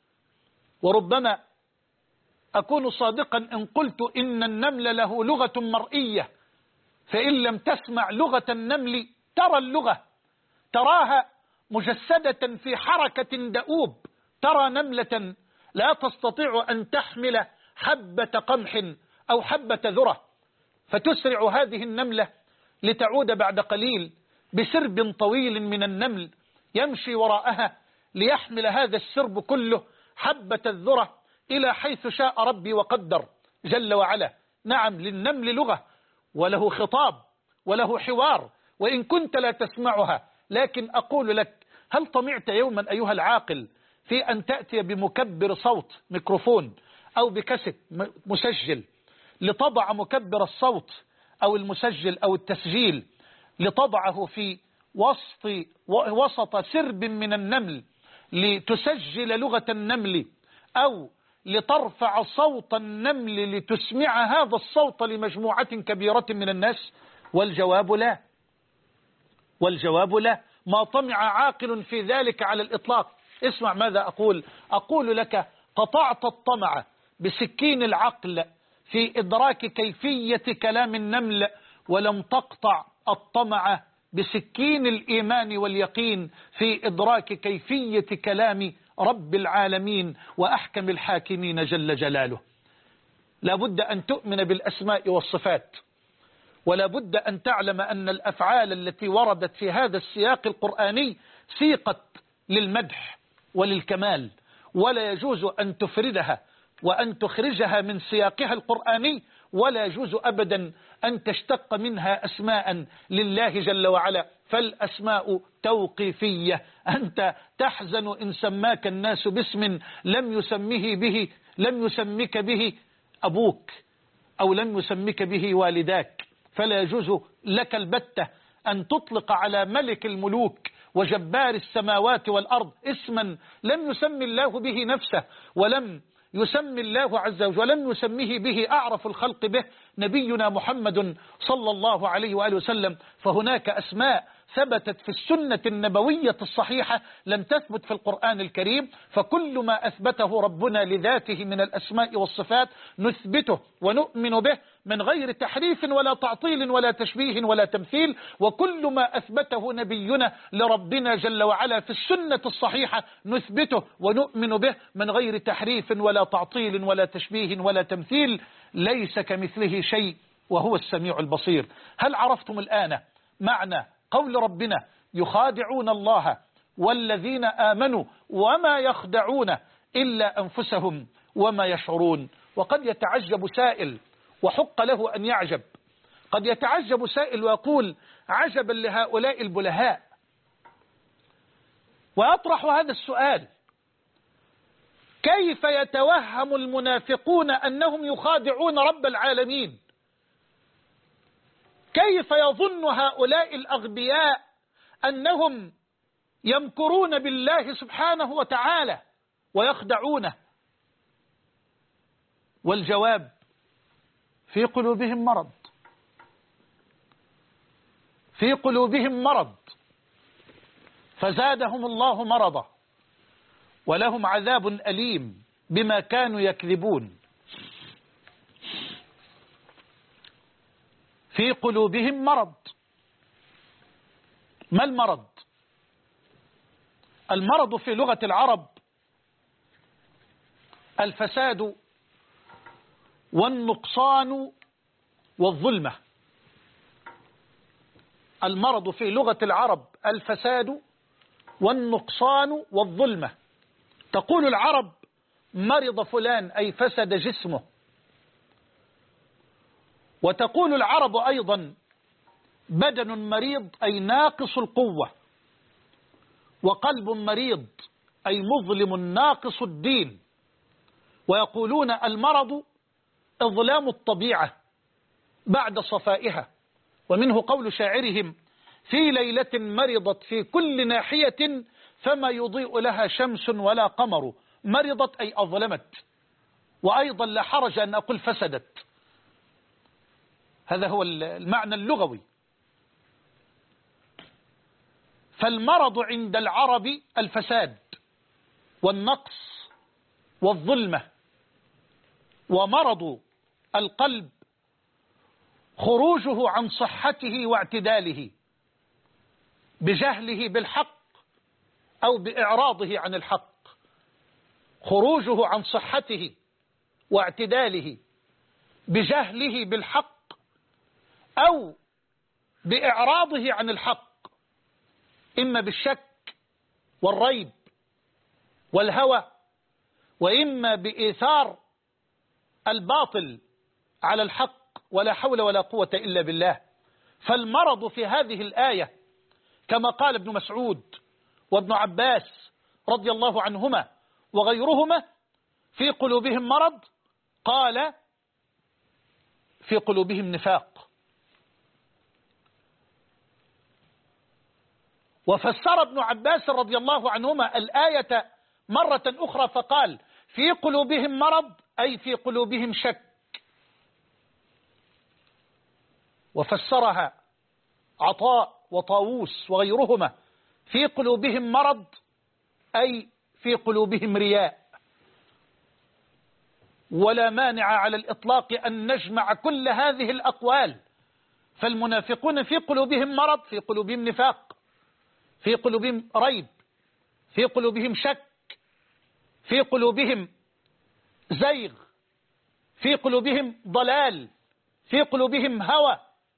وربما أكون صادقا إن قلت إن النمل له لغة مرئية، فإن لم تسمع لغة النمل ترى اللغة، تراها مجسدة في حركة دؤوب. ترى نملة لا تستطيع أن تحمل حبة قمح أو حبة ذرة، فتسرع هذه النملة لتعود بعد قليل بسرب طويل من النمل يمشي وراءها ليحمل هذا السرب كله حبة الذرة إلى حيث شاء ربي وقدر جل وعلا. نعم، للنمل لغة وله خطاب وله حوار، وإن كنت لا تسمعها. لكن أقول لك، هل طمعت يوما أيها العاقل في أن تأتي بمكبر صوت ميكروفون أو بكاسيت مسجل لتضع مكبر الصوت أو المسجل أو التسجيل لتضعه في وسط سرب من النمل لتسجل لغة النمل، أو لترفع صوت النمل لتسمع هذا الصوت لمجموعة كبيرة من الناس؟ والجواب لا، والجواب لا. ما طمع عاقل في ذلك على الإطلاق. اسمع ماذا أقول لك: قطعت الطمع بسكين العقل في إدراك كيفية كلام النمل، ولم تقطع الطمع بسكين الإيمان واليقين في إدراك كيفية كلام رب العالمين وأحكم الحاكمين جل جلاله. لا بد أن تؤمن بالأسماء والصفات، ولا بد أن تعلم أن الأفعال التي وردت في هذا السياق القرآني سيقت للمدح وللكمال، ولا يجوز أن تفردها وأن تخرجها من سياقها القرآني، ولا يجوز أبدا أن تشتق منها أسماء لله جل وعلا، فالأسماء توقيفية. أنت تحزن إن سماك الناس باسم لم يسمك به أبوك أو لم يسمك به والداك، فلا يجوز لك البتة أن تطلق على ملك الملوك وجبار السماوات والأرض اسما لم يسمي الله به نفسه، ولم يسمي الله عز وجل ولم يسميه به أعرف الخلق به نبينا محمد صلى الله عليه وآله وسلم. فهناك أسماء ثبتت في السنة النبوية الصحيحة لم تثبت في القرآن الكريم، فكل ما أثبته ربنا لذاته من الأسماء والصفات نثبته ونؤمن به من غير تحريف ولا تعطيل ولا تشبيه ولا تمثيل، وكل ما أثبته نبينا لربنا جل وعلا في السنة الصحيحة نثبته ونؤمن به من غير تحريف ولا تعطيل ولا تشبيه ولا تمثيل. ليس كمثله شيء وهو السميع البصير. هل عرفتم الآن معنى قول ربنا يخادعون الله والذين آمنوا وما يخدعون إلا أنفسهم وما يشعرون؟ وقد يتعجب سائل، وحق له أن يعجب، قد يتعجب سائل ويقول عجبا لهؤلاء البلهاء، ويطرح هذا السؤال: كيف يتوهم المنافقون أنهم يخادعون رب العالمين؟ كيف يظن هؤلاء الأغبياء أنهم يمكرون بالله سبحانه وتعالى ويخدعونه؟ والجواب: في قلوبهم مرض، في قلوبهم مرض فزادهم الله مرضا، ولهم عذاب أليم بما كانوا يكذبون. في قلوبهم مرض. ما المرض؟ المرض في لغة العرب الفساد والنقصان والظلمة. المرض في لغة العرب الفساد والنقصان والظلمة. تقول العرب مرض فلان أي فسد جسمه، وتقول العرب أيضا بدن مريض أي ناقص القوة، وقلب مريض أي مظلم ناقص الدين. ويقولون المرض إظلام الطبيعة بعد صفائها. ومنه قول شاعرهم: في ليلة مرضت في كل ناحية فما يضيء لها شمس ولا قمر. مرضت أي أظلمت، وأيضا لا حرج أن أقول فسدت. هذا هو المعنى اللغوي. فالمرض عند العرب الفساد والنقص والظلمة. ومرض القلب خروجه عن صحته واعتداله بجهله بالحق أو بإعراضه عن الحق. خروجه عن صحته واعتداله بجهله بالحق أو بإعراضه عن الحق، إما بالشك والريب والهوى، وإما بإيثار الباطل على الحق، ولا حول ولا قوة إلا بالله. فالمرض في هذه الآية كما قال ابن مسعود وابن عباس رضي الله عنهما وغيرهما: في قلوبهم مرض، قال في قلوبهم نفاق. وفسر ابن عباس رضي الله عنهما الآية مرة أخرى فقال: في قلوبهم مرض أي في قلوبهم شك. وفسرها عطاء وطاووس وغيرهما: في قلوبهم مرض أي في قلوبهم رياء. ولا مانع على الإطلاق أن نجمع كل هذه الأقوال. فالمنافقون في قلوبهم مرض، في قلوبهم نفاق، في قلوبهم ريب، في قلوبهم شك، في قلوبهم زيغ، في قلوبهم ضلال، في قلوبهم هوى.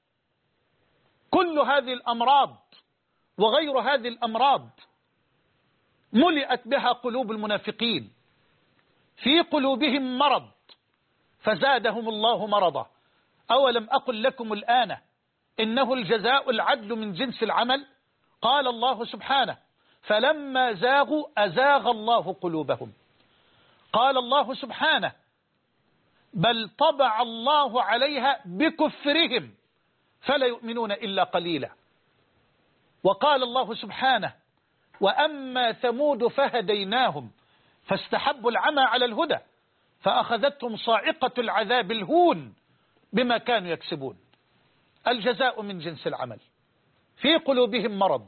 كل هذه الأمراض وغير هذه الأمراض ملئت بها قلوب المنافقين. في قلوبهم مرض فزادهم الله مرضا. أولم أقل لكم الآن إنه الجزاء العدل من جنس العمل؟ قال الله سبحانه: فلما زاغوا أزاغ الله قلوبهم. قال الله سبحانه: بل طبع الله عليها بكفرهم فلا يؤمنون إلا قليلا. وقال الله سبحانه: وأما ثمود فهديناهم فاستحبوا العمى على الهدى فأخذتهم صاعقة العذاب الهون بما كانوا يكسبون. الجزاء من جنس العمل. في قلوبهم مرض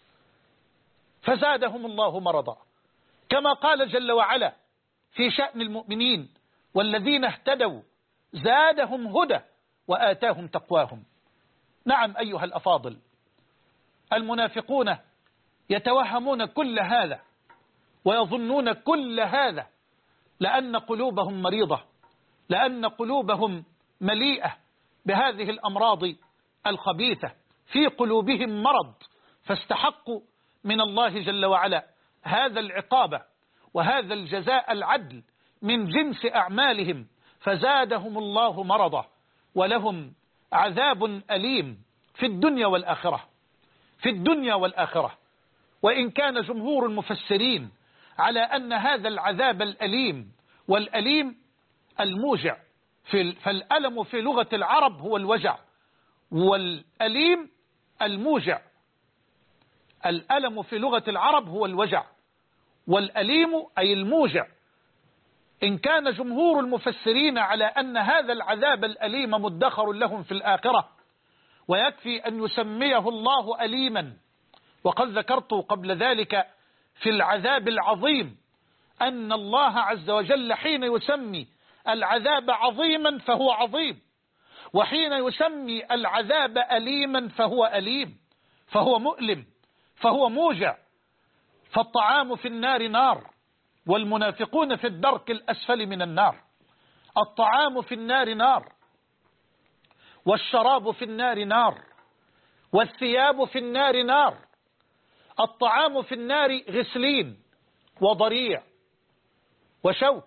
فزادهم الله مرضا، كما قال جل وعلا في شأن المؤمنين: والذين اهتدوا زادهم هدى وآتاهم تقواهم. نعم أيها الأفاضل، المنافقون يتوهمون كل هذا ويظنون كل هذا لأن قلوبهم مريضة، لأن قلوبهم مليئة بهذه الأمراض الخبيثة. في قلوبهم مرض فاستحقوا من الله جل وعلا هذا العقاب وهذا الجزاء العدل من جنس أعمالهم، فزادهم الله مرضا ولهم عذاب أليم في الدنيا والآخرة. في الدنيا والآخرة. وإن كان جمهور المفسرين على أن هذا العذاب الأليم، والأليم الموجع، فالألم في لغة العرب هو الوجع، والأليم الموجع. الألم في لغة العرب هو الوجع، والأليم أي الموجع. إن كان جمهور المفسرين على أن هذا العذاب الأليم مدخر لهم في الآخرة، ويكفي أن يسميه الله أليما. وقد ذكرت قبل ذلك في العذاب العظيم أن الله عز وجل حين يسمي العذاب عظيما فهو عظيم، وحين يسمي العذاب أليما فهو أليم، فهو مؤلم، فهو موجع. فالطعام في النار نار، والمنافقون في الدرك الأسفل من النار. الطعام في النار نار، والشراب في النار نار، والثياب في النار نار. الطعام في النار غسلين وضريع وشوك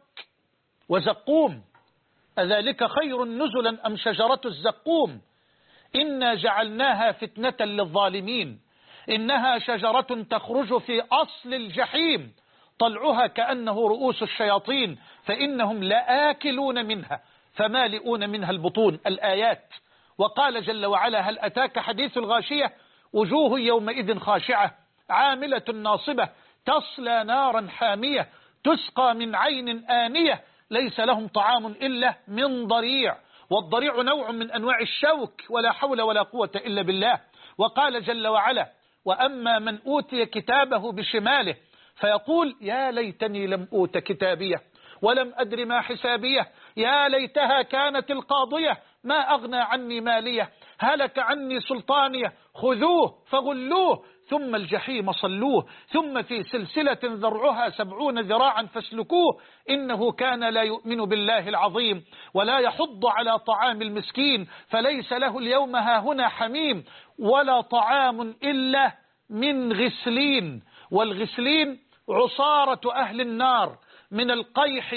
وزقوم، أذلك خير نزلا أم شجرة الزقوم؟ إنا جعلناها فتنة للظالمين، إنها شجرة تخرج في أصل الجحيم، طلعها كأنه رؤوس الشياطين، فإنهم لآكلون منها فمالئون منها البطون. الآيات. وقال جل وعلا: هل أتاك حديث الغاشية؟ وجوه يومئذ خاشعة عاملة ناصبة تصلى نارا حامية تسقى من عين آنية ليس لهم طعام إلا من ضريع. والضريع نوع من أنواع الشوك، ولا حول ولا قوة إلا بالله. وقال جل وعلا: وأما من أوتي كتابه بشماله فيقول يا ليتني لم أوت كتابيه ولم أدر ما حسابيه، يا ليتها كانت القاضية ما أغنى عني ماليه، هلك عني سلطانيه، خذوه فغلوه ثم الجحيم صلوه، ثم في سلسلة ذرعها 70 ذراعا فاسلكوه، إنه كان لا يؤمن بالله العظيم ولا يحض على طعام المسكين، فليس له اليوم هاهنا حميم ولا طعام إلا من غسلين. والغسلين عصارة أهل النار من القيح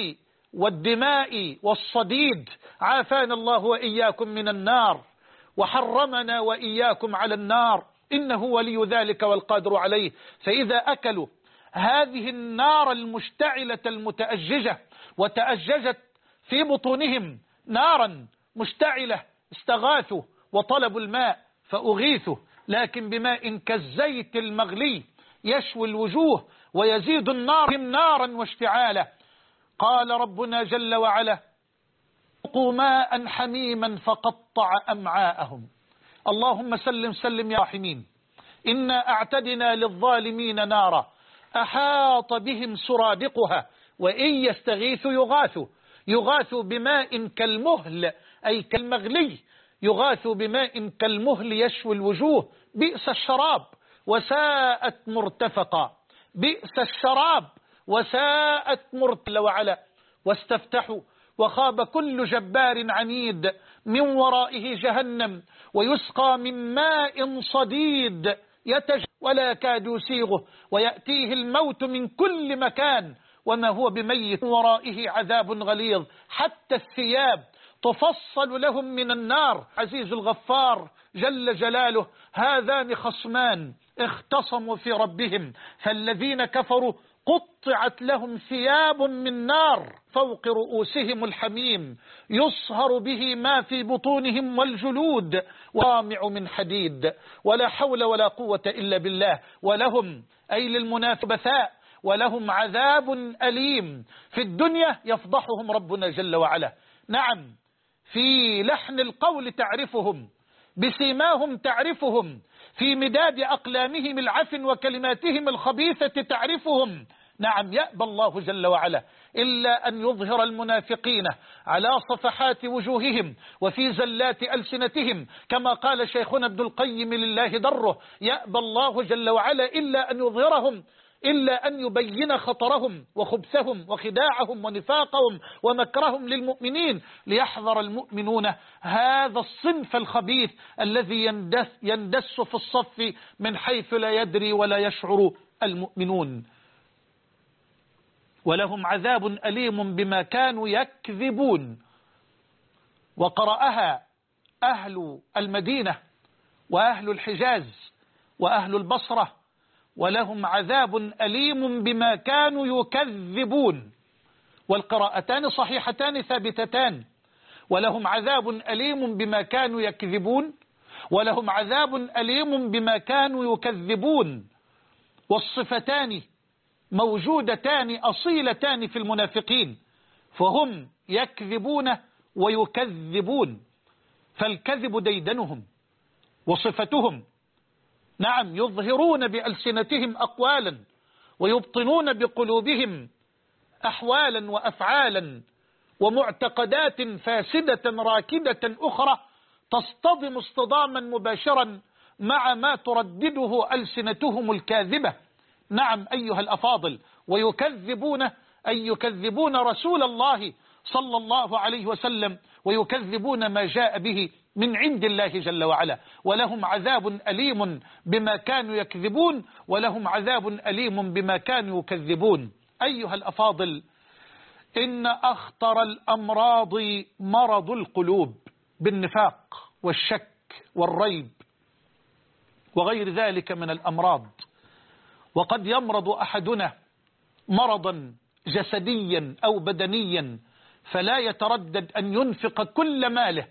والدماء والصديد، عافانا الله وإياكم من النار وحرمنا وإياكم على النار، إنه ولي ذلك والقادر عليه. فإذا أكلوا هذه النار المشتعلة المتأججة وتأججت في بطونهم نارا مشتعلة استغاثوا وطلبوا الماء فأغيثوا، لكن بماء كالزيت المغلي يشوي الوجوه ويزيد النار نارا واشتعالا. قال ربنا جل وعلا: ذوقوا ماء حميما فقطع أمعاءهم. اللهم سلم سلم يا راحمين. إنا أعتدنا للظالمين نارا أحاط بهم سرادقها وإن يستغيثوا يغاثوا بماء كالمهل أي كالمغلي، يغاثوا بماء كالمهل يشوي الوجوه، بئس الشراب وساءت مرتفقا، بئس الشراب وساءت مرتفقا. وعلا واستفتحوا وخاب كل جبار عنيد من ورائه جهنم ويسقى من ماء صديد ولا يكاد يسيغه ويأتيه الموت من كل مكان وما هو بميت، ورائه عذاب غليظ حتى الثياب تفصل لهم من النار. عزيز الغفار جل جلاله: هذان خصمان اختصموا في ربهم فالذين كفروا قطعت لهم ثياب من نار فوق رؤوسهم الحميم يصهر به ما في بطونهم والجلود وامع من حديد، ولا حول ولا قوة إلا بالله. ولهم أي للمنافقين ولهم عذاب أليم في الدنيا يفضحهم ربنا جل وعلا. نعم، في لحن القول تعرفهم، بسيماهم تعرفهم، في مداد أقلامهم العفن وكلماتهم الخبيثة تعرفهم. نعم، يأبى الله جل وعلا إلا أن يظهر المنافقين على صفحات وجوههم وفي زلات ألسنتهم، كما قال شيخنا ابن القيم لله دره: يأبى الله جل وعلا إلا أن يظهرهم، إلا أن يبين خطرهم وخبثهم وخداعهم ونفاقهم ومكرهم للمؤمنين، ليحذر المؤمنون هذا الصنف الخبيث الذي يندس في الصف من حيث لا يدري ولا يشعر المؤمنون. ولهم عذاب أليم بما كانوا يكذبون. وقرأها أهل المدينة وأهل الحجاز وأهل البصرة: ولهم عذاب أليم بما كانوا يكذبون. والقراءتان صحيحتان ثابتتان: ولهم عذاب أليم بما كانوا يكذبون، ولهم عذاب أليم بما كانوا يكذبون. والصفتان موجودتان أصيلتان في المنافقين، فهم يكذبون ويكذبون، فالكذب ديدنهم وصفتهم. نعم، يظهرون بألسنتهم أقوالا ويبطنون بقلوبهم أحوالا وأفعالا ومعتقدات فاسدة راكدة أخرى تصطدم اصطداما مباشرا مع ما تردده ألسنتهم الكاذبة. نعم أيها الأفاضل، ويكذبون أي يكذبون رسول الله صلى الله عليه وسلم ويكذبون ما جاء به من عند الله جل وعلا، ولهم عذاب أليم بما كانوا يكذبون، ولهم عذاب أليم بما كانوا يكذبون. أيها الأفاضل، إن أخطر الأمراض مرض القلوب بالنفاق والشك والريب وغير ذلك من الأمراض. وقد يمرض أحدنا مرضا جسديا أو بدنيا فلا يتردد أن ينفق كل ماله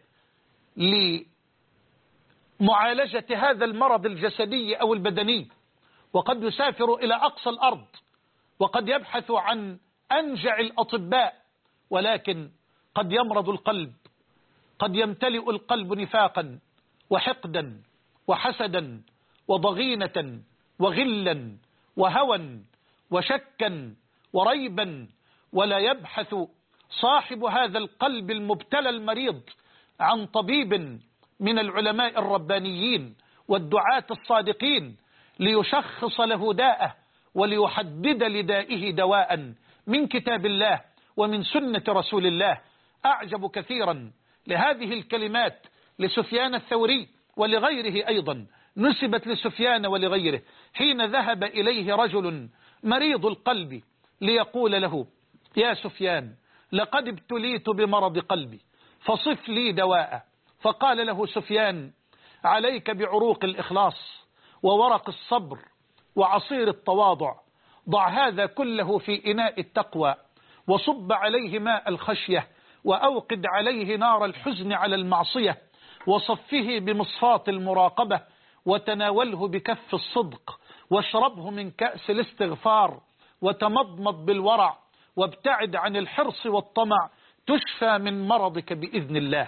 لمعالجة هذا المرض الجسدي أو البدني، وقد يسافر إلى أقصى الأرض، وقد يبحث عن أنجع الأطباء، ولكن قد يمرض القلب، قد يمتلئ القلب نفاقا وحقدا وحسدا وضغينة وغلا وهوى وشكا وريبا، ولا يبحث صاحب هذا القلب المبتلى المريض عن طبيب من العلماء الربانيين والدعاة الصادقين ليشخص له داءه وليحدد لدائه دواء من كتاب الله ومن سنة رسول الله. أعجب كثيرا لهذه الكلمات لسفيان الثوري ولغيره أيضا، نسبت لسفيان ولغيره، حين ذهب إليه رجل مريض القلب ليقول له: يا سفيان، لقد ابتليت بمرض قلبي فصف لي دواء. فقال له سفيان: عليك بعروق الإخلاص وورق الصبر وعصير التواضع، ضع هذا كله في إناء التقوى وصب عليه ماء الخشية وأوقد عليه نار الحزن على المعصية وصفه بمصفاة المراقبة وتناوله بكف الصدق واشربه من كأس الاستغفار وتمضمض بالورع وابتعد عن الحرص والطمع تشفى من مرضك بإذن الله.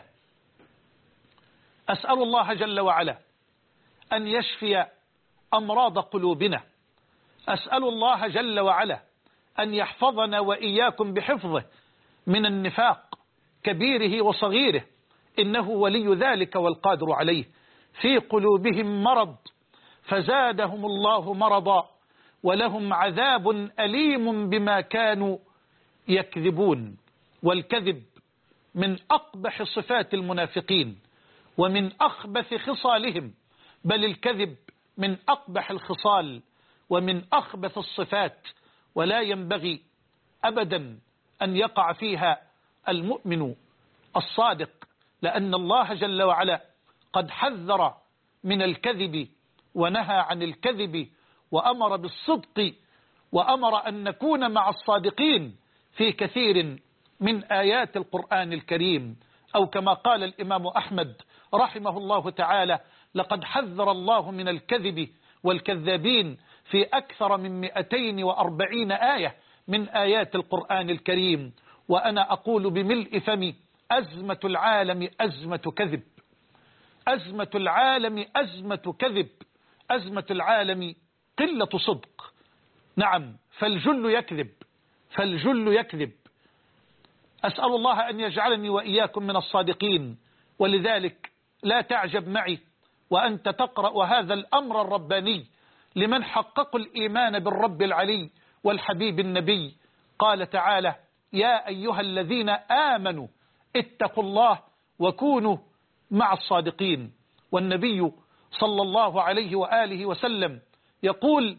أسأل الله جل وعلا أن يشفي أمراض قلوبنا، أسأل الله جل وعلا أن يحفظنا وإياكم بحفظه من النفاق كبيره وصغيره، إنه ولي ذلك والقادر عليه. في قلوبهم مرض فزادهم الله مرضا ولهم عذاب أليم بما كانوا يكذبون. والكذب من أقبح صفات المنافقين ومن أخبث خصالهم، بل الكذب من أقبح الخصال ومن أخبث الصفات، ولا ينبغي أبدا أن يقع فيها المؤمن الصادق، لأن الله جل وعلا قد حذر من الكذب ونهى عن الكذب وأمر بالصدق وأمر أن نكون مع الصادقين في كثير من آيات القرآن الكريم، أو كما قال الإمام أحمد رحمه الله تعالى: لقد حذر الله من الكذب والكذابين في أكثر من 240 آية من آيات القرآن الكريم. وأنا أقول بملء فمي: أزمة العالم أزمة كذب، أزمة العالم أزمة كذب، أزمة العالم قلة صدق. نعم، فالجل يكذب، فالجل يكذب. أسأل الله أن يجعلني وإياكم من الصادقين. ولذلك لا تعجب معي وأنت تقرأ هذا الأمر الرباني لمن حققوا الإيمان بالرب العلي والحبيب النبي. قال تعالى: يا أيها الذين آمنوا اتقوا الله وكونوا مع الصادقين. والنبي صلى الله عليه وآله وسلم يقول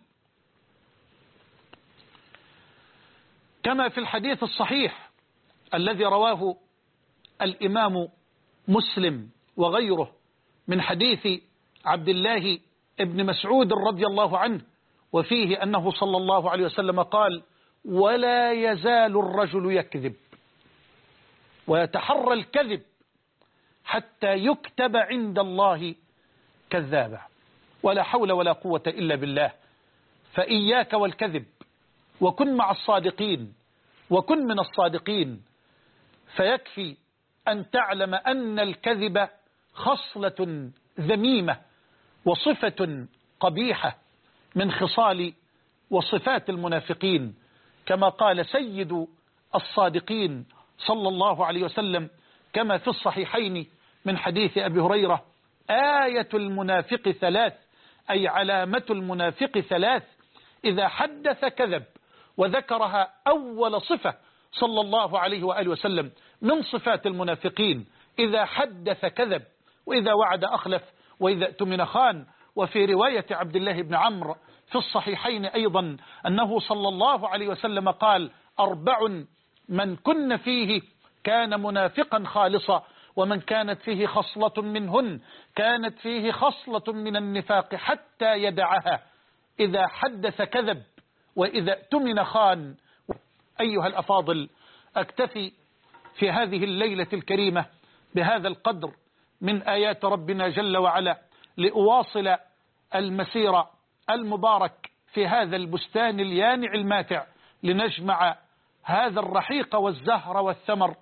كما في الحديث الصحيح الذي رواه الإمام مسلم وغيره من حديث عبد الله ابن مسعود رضي الله عنه، وفيه أنه صلى الله عليه وسلم قال: ولا يزال الرجل يكذب ويتحرى الكذب حتى يكتب عند الله كذابا. ولا حول ولا قوة إلا بالله. فإياك والكذب، وكن مع الصادقين، وكن من الصادقين. فيكفي أن تعلم أن الكذب خصلة ذميمة وصفة قبيحة من خصال وصفات المنافقين، كما قال سيد الصادقين صلى الله عليه وسلم كما في الصحيحين من حديث أبي هريرة: آية المنافق ثلاث، أي علامة المنافق ثلاث: إذا حدث كذب. وذكرها أول صفة صلى الله عليه وآله وسلم من صفات المنافقين: إذا حدث كذب، وإذا وعد أخلف، وإذا اؤتمن خان. وفي رواية عبد الله بن عمرو في الصحيحين أيضا أنه صلى الله عليه وسلم قال: 4 من كن فيه كان منافقا خالصا، ومن كانت فيه خصلة منهن كانت فيه خصلة من النفاق حتى يدعها: إذا حدث كذب، وإذا اؤتمن خان. أيها الأفاضل، أكتفي في هذه الليلة الكريمة بهذا القدر من آيات ربنا جل وعلا لأواصل المسير المبارك في هذا البستان اليانع الماتع، لنجمع هذا الرحيق والزهر والثمر،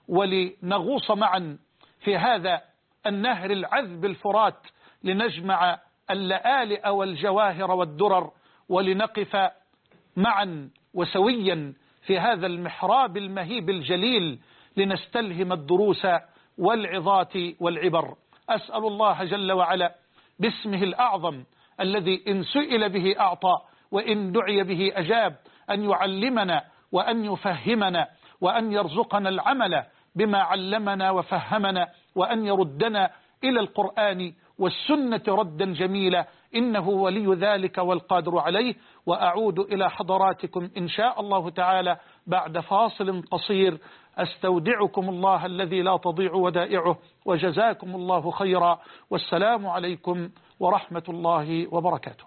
ولنغوص معا في هذا النهر العذب الفرات، لنجمع اللآلئ والجواهر والدرر، ولنقف معا وسويا في هذا المحراب المهيب الجليل، لنستلهم الدروس والعظات والعبر. أسأل الله جل وعلا باسمه الأعظم الذي إن سئل به أعطى وإن دعي به أجاب، أن يعلمنا وأن يفهمنا وأن يرزقنا العمل بما علمنا وفهمنا، وأن يردنا إلى القرآن والسنة ردا جميلا، إنه ولي ذلك والقادر عليه. وأعود إلى حضراتكم إن شاء الله تعالى بعد فاصل قصير. أستودعكم الله الذي لا تضيع ودائعه، وجزاكم الله خيرا، والسلام عليكم ورحمة الله وبركاته.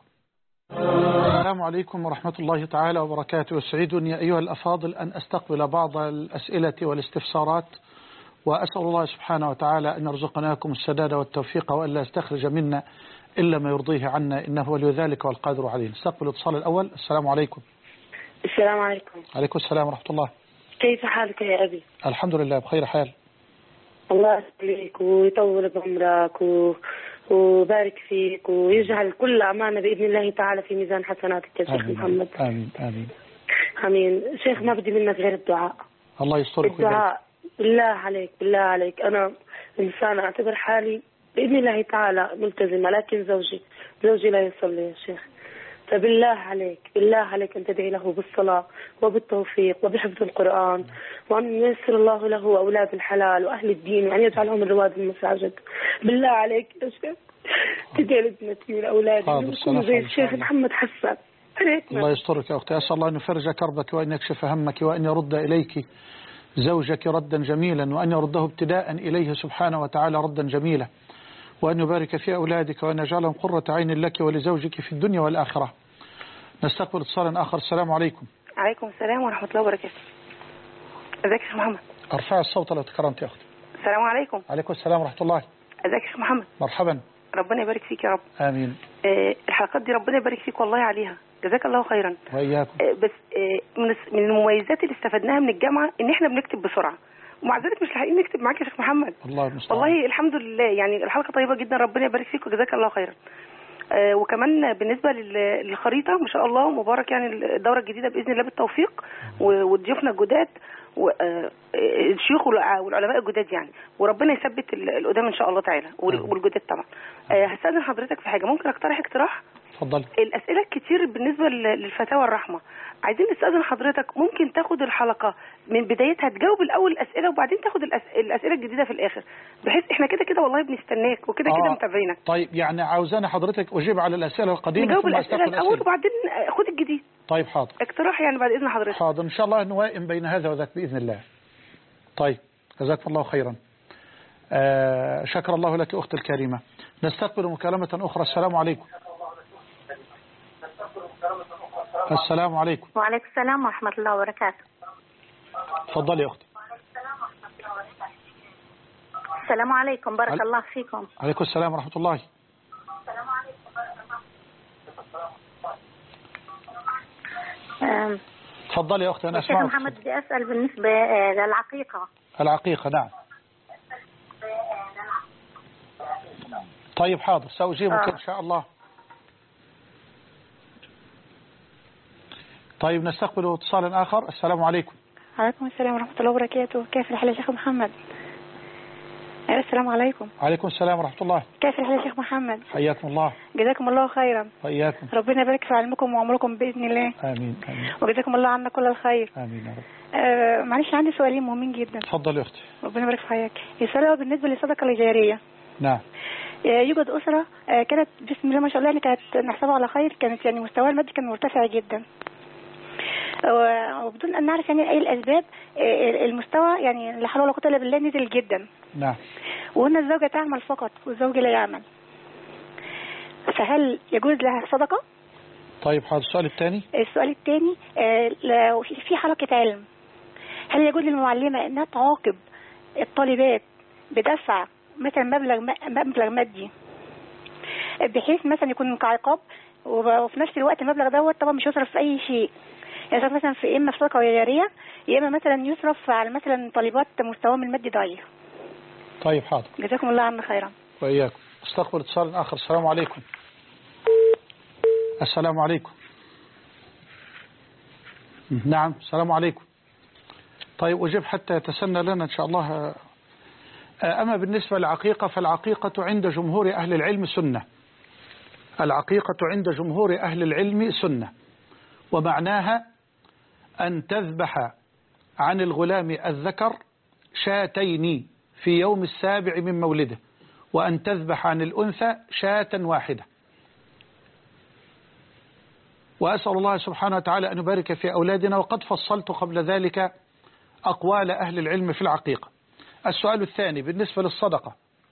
السلام عليكم ورحمة الله تعالى وبركاته. يسعدني أيها الأفاضل أن أستقبل بعض الأسئلة والاستفسارات، وأسأل الله سبحانه وتعالى أن يرزقناكم السداد والتوفيق، وألا يستخرج منا إلا ما يرضيه عنا، إنه ولي ذلك والقادر عليه. نستقبل الاتصال الأول. السلام عليكم. السلام عليكم. عليكم السلام ورحمة الله. كيف حالك يا أبي؟ الحمد لله بخير حال. الله يسلمك ويطول بعمرك وبارك فيك، ويجعل كل أمانة بإذن الله تعالى في ميزان حسناتك يا شيخ محمد. آمين آمين آمين. شيخ، ما بدي منك غير الدعاء. الله يسترك. الدعاء بالله عليك، بالله عليك. أنا إنسانة أعتبر حالي بإذن الله تعالى ملتزمة، لكن زوجي لا يصلي يا شيخ. فبالله عليك، بالله عليك أن تدعي له بالصلاة وبالتوفيق وبحفظ القرآن، وأن ييسر الله له أولاد الحلال وأهل الدين، وأن يجعلهم من رواد المساجد. بالله عليك يا شيخ تدعي لابنتي والأولاد يكونوا زي الشيخ محمد حسان. الله يسترك يا أختي. أسأل الله أن يفرج كربك، وأن يكشف همك، وأن يرد إليك زوجك ردا جميلا، وأن يرده ابتداء إليه سبحانه وتعالى ردا جميلا، وأن يبارك في أولادك، وأن يجعلهم قرة عين لك ولزوجك في الدنيا والآخرة. نستقبل اتصالا آخر. السلام عليكم. عليكم السلام ورحمة الله وبركاته. ازيك يا شيخ محمد؟ ارفع الصوت لو تكرمت يا أختي. السلام عليكم. عليكم السلام ورحمة الله. ازيك يا شيخ محمد؟ مرحبا. ربنا يبارك فيك يا رب. آمين. الحلقات دي ربنا يبارك فيك والله عليها، جزاك الله خيرا. وإياكم. بس من المميزات اللي استفدناها من الجامعة إن إحنا بنكتب بسرعة، ومع ذلك مش لاحقين نكتب معاك يا شيخ محمد. الله المستعان. والله الحمد لله، يعني الحلقة طيبة جدا، ربنا يبارك فيك وجزاك الله خيرا. وكمان بالنسبة للخريطة ما شاء الله مبارك، يعني الدورة الجديدة بإذن الله بالتوفيق، وضيوفنا الجداد والشيوخ والعلماء الجداد يعني، وربنا يثبت القدام إن شاء الله تعالى، والجداد طبعا. هستأذن حضرتك في حاجة، ممكن أقترح اقتراح؟ اتفضل. الأسئلة الكتير بالنسبة للفتاوى الرحمة، عايزين نستأذن حضرتك ممكن تاخد الحلقة من بدايتها، تجاوب الأول الأسئلة وبعدين تاخد الأسئلة الجديدة في الآخر، بحيث احنا كده كده والله بنستناك وكده كده متابعينك. طيب يعني عاوزانا حضرتك أجيب على الأسئلة القديمة، نجاوب الأسئلة الأول وبعدين خد الجديد. طيب حاضر. اقتراح يعني بعد إذن حضرتك. حاضر إن شاء الله نوائم بين هذا وذاك بإذن الله. طيب جزاكم الله خيرا. شكر الله لك أختي الكريمة. نستقبل مكالمة أخرى. السلام عليكم. السلام عليكم. وعليكم السلام ورحمة الله وبركاته. تفضلي يا أختي. السلام عليكم، بارك الله فيكم. عليكم السلام ورحمة الله. تفضلي يا أختي أنا أسمعك. شيخ محمد بدي أسأل بالنسبة للعقيقة. العقيقة نعم. طيب حاضر سأجيبك إن شاء الله. طيب نستقبل اتصالا آخر. السلام عليكم. عليكم السلام ورحمة الله وبركاته. كيف الحال يا شيخ محمد؟ السلام عليكم. عليكم السلام ورحمة الله. كيف الحال يا شيخ محمد؟ حياكم الله. جزاكم الله خيرا. وإياكم. ربنا يبارك في علمكم وعمركم بإذن الله. آمين آمين. وجزاكم الله عنا كل الخير. آمين يا رب. معلش عندي سؤالين مهمين جدا. تفضل يا أختي. ربنا يبارك في حياتك. السؤال هو بالنسبة للصدقة الجارية. نعم. يوجد أسرة كانت بسم الله ما شاء الله يعني كانت نحسبها على خير، كانت يعني مستواها المادي كان مرتفع جدا، وبدون أن نعرف يعني أي الأسباب المستوى يعني لا حول ولا قوة إلا بالله نزل جدا. نعم. وهنا الزوجة تعمل فقط والزوج لا يعمل، فهل يجوز لها صدقة؟ طيب حاضر. السؤال الثاني. السؤال الثاني لو في حلقة علم، هل يجوز للمعلمة أنها تعاقب الطالبات بدفع مثلا مبلغ مادي بحيث مثلا يكون كعقاب، وفي نفس الوقت المبلغ دوت طبعا مش يصرف في أي شيء، يعني مثلا في إما في صدقة جارية يا إما مثلا يصرف على مثلا طالبات مستواهم المادي ضعيف. طيب حاضر. جزاكم الله عنا خيرا. وإياكم. استقبل اتصال آخر. السلام عليكم. السلام عليكم. نعم السلام عليكم. طيب أجيب حتى يتسنى لنا إن شاء الله. أما بالنسبة للعقيقة فالعقيقة عند جمهور أهل العلم سنة. العقيقة عند جمهور أهل العلم سنة، ومعناها أن تذبح عن الغلام الذكر شاتين في يوم السابع من مولده، وأن تذبح عن الأنثى شاة واحدة. وأسأل الله سبحانه وتعالى أن يبارك في أولادنا، وقد فصلت قبل ذلك أقوال أهل العلم في العقيقة. السؤال الثاني بالنسبة للصدقة،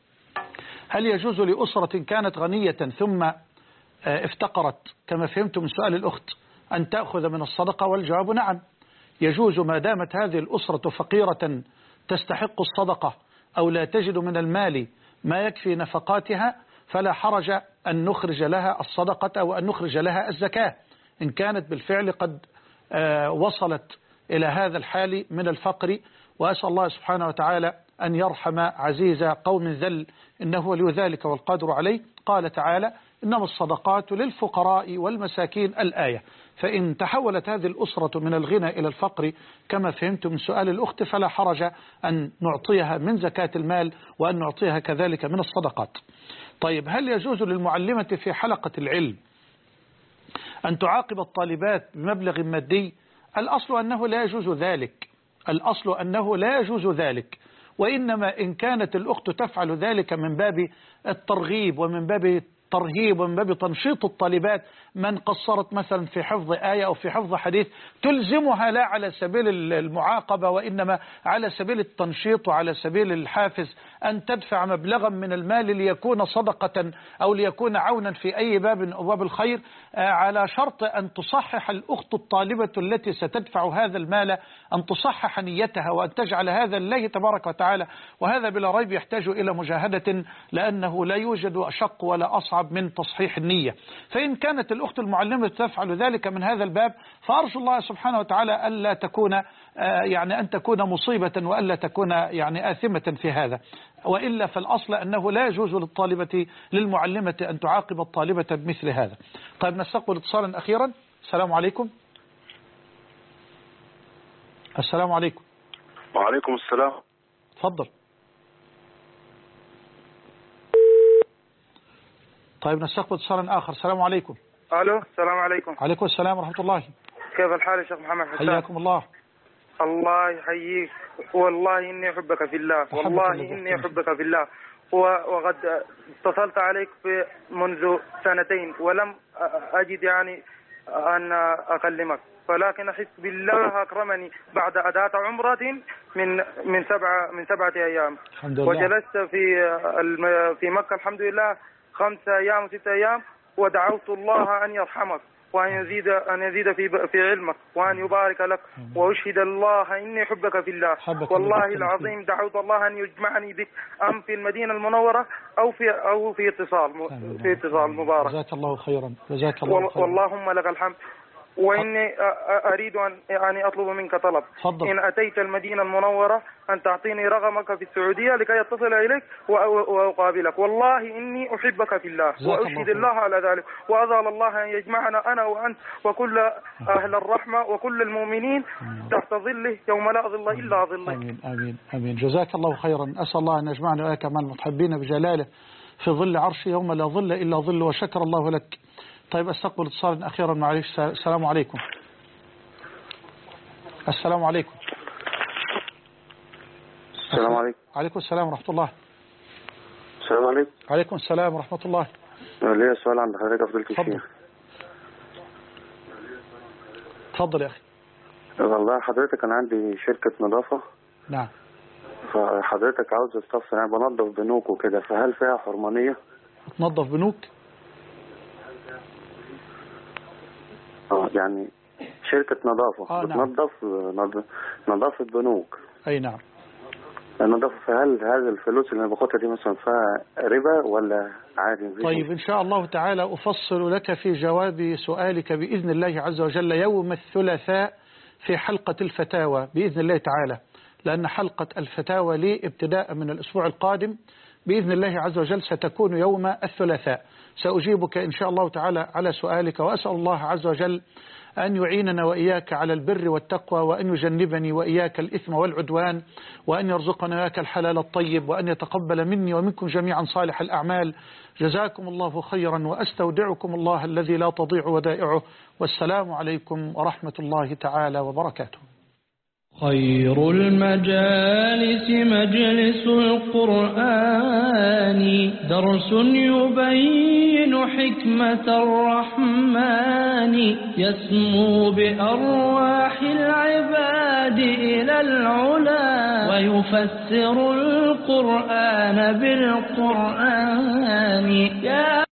هل يجوز لأسرة كانت غنية ثم افتقرت كما فهمت من سؤال الأخت أن تأخذ من الصدقة؟ والجواب نعم، يجوز ما دامت هذه الأسرة فقيرة تستحق الصدقة أو لا تجد من المال ما يكفي نفقاتها، فلا حرج أن نخرج لها الصدقة أو أن نخرج لها الزكاة إن كانت بالفعل قد وصلت إلى هذا الحال من الفقر. وأسأل الله سبحانه وتعالى أن يرحم عزيز قوم ذل، إنه ولي ذلك والقادر عليه. قال تعالى: إنما الصدقات للفقراء والمساكين، الآية. فإن تحولت هذه الأسرة من الغنى إلى الفقر كما فهمت من سؤال الأخت، فلا حرج أن نعطيها من زكاة المال وأن نعطيها كذلك من الصدقات. طيب، هل يجوز للمعلمة في حلقة العلم أن تعاقب الطالبات بمبلغ مادي؟ الأصل أنه لا يجوز ذلك، الأصل أنه لا يجوز ذلك، وإنما إن كانت الأخت تفعل ذلك من باب الترغيب ومن باب الترهيب ومن باب تنشيط الطالبات، من قصرت مثلا في حفظ آية أو في حفظ حديث تلزمها لا على سبيل المعاقبة وإنما على سبيل التنشيط وعلى سبيل الحافز أن تدفع مبلغا من المال ليكون صدقة أو ليكون عونا في أي باب من أبواب الخير، على شرط أن تصحح الأخت الطالبة التي ستدفع هذا المال، أن تصحح نيتها وأن تجعل هذا لله تبارك وتعالى. وهذا بلا ريب يحتاج إلى مجاهدة، لأنه لا يوجد أشق ولا أصعب من تصحيح النية. فإن كانت الأخت المعلمة تفعل ذلك من هذا الباب، فأرجو الله سبحانه وتعالى ألا تكون أن تكون مصيبة وألا تكون آثمة في هذا، وإلا فالأصل أنه لا يجوز للمعلمة أن تعاقب الطالبة بمثل هذا. طيب، نستقبل اتصالا أخيرا. السلام عليكم. السلام عليكم. وعليكم السلام. تفضل. طيب، نستقبل اتصالا آخر. السلام عليكم. الو، السلام عليكم. عليكم السلام ورحمة الله. كيف الحال يا شيخ محمد حسان؟ حياكم الله. الله يحييك، والله إني أحبك في الله، والله إني أحبك في الله، وقد اتصلت عليك في منذ سنتين ولم أجد أن أكلمك، ولكن أحس بالله أكرمني بعد أداة عمرة من 7 أيام، وجلست في مكة الحمد لله 5 أيام و 6 أيام، ودعوت الله أن يرحمك وأن يزيد في علمك وأن يبارك لك، وأشهد الله إني أحبك في الله، والله العظيم دعوت الله أن يجمعني بك أم في المدينة المنورة أو في اتصال مبارك. جزاك الله خيرا. جزاك الله خيرا. واللهم لك الحمد. وإني أريد أن يعني أطلب منك طلب. فضل. إن أتيت المدينة المنورة أن تعطيني رقمك في السعودية لكي أتصل إليك وأقابلك. والله إني أحبك في الله وأشهد الله على ذلك، وأسأل الله أن يجمعنا أنا وأنت وكل أهل الرحمة وكل المؤمنين تحت ظله يوم لا ظل إلا ظله. آمين آمين آمين. جزاك الله خيرا. أسأل الله أن يجمعنا وإياك مع المتحبين بجلاله في ظل عرشه يوم لا ظل إلا ظل. وشكر الله لك. طيب استقبل اتصال أخيرا معلش. السلام عليكم. السلام عليكم. السلام عليكم. عليكم السلام ورحمة الله. السلام عليكم. عليكم السلام ورحمة الله. ليا سؤال عند حضرتك يا فضيلة الشيخ. تفضل يا أخي. والله حضرتك أنا عندي شركة نظافة. نعم. فحضرتك عاوز استفسر، أنا بنظف بنوك وكده، فهل فيها حرمانية؟ تنظف بنوك؟ يعني شركة نظافة بتنظف نظافة بنوك. أي نعم. النظافة، فهل هذه الفلوس اللي أنا باخدها دي مثلا فيها ربا ولا عادي؟ طيب إن شاء الله تعالى أفصل لك في جواب سؤالك بإذن الله عز وجل يوم الثلاثاء في حلقة الفتاوى بإذن الله تعالى، لأن حلقة الفتاوى لي ابتداء من الأسبوع القادم بإذن الله عز وجل ستكون يوم الثلاثاء. سأجيبك إن شاء الله تعالى على سؤالك، وأسأل الله عز وجل أن يعيننا وإياك على البر والتقوى، وأن يجنبني وإياك الإثم والعدوان، وأن يرزقنا وإياك الحلال الطيب، وأن يتقبل مني ومنكم جميعا صالح الأعمال. جزاكم الله خيرا، وأستودعكم الله الذي لا تضيع ودائعه، والسلام عليكم ورحمة الله تعالى وبركاته. خير المجالس مجلس القرآن، درس يبين حكمة الرحمن، يسمو بأرواح العباد إلى العلا، ويفسر القرآن بالقرآن.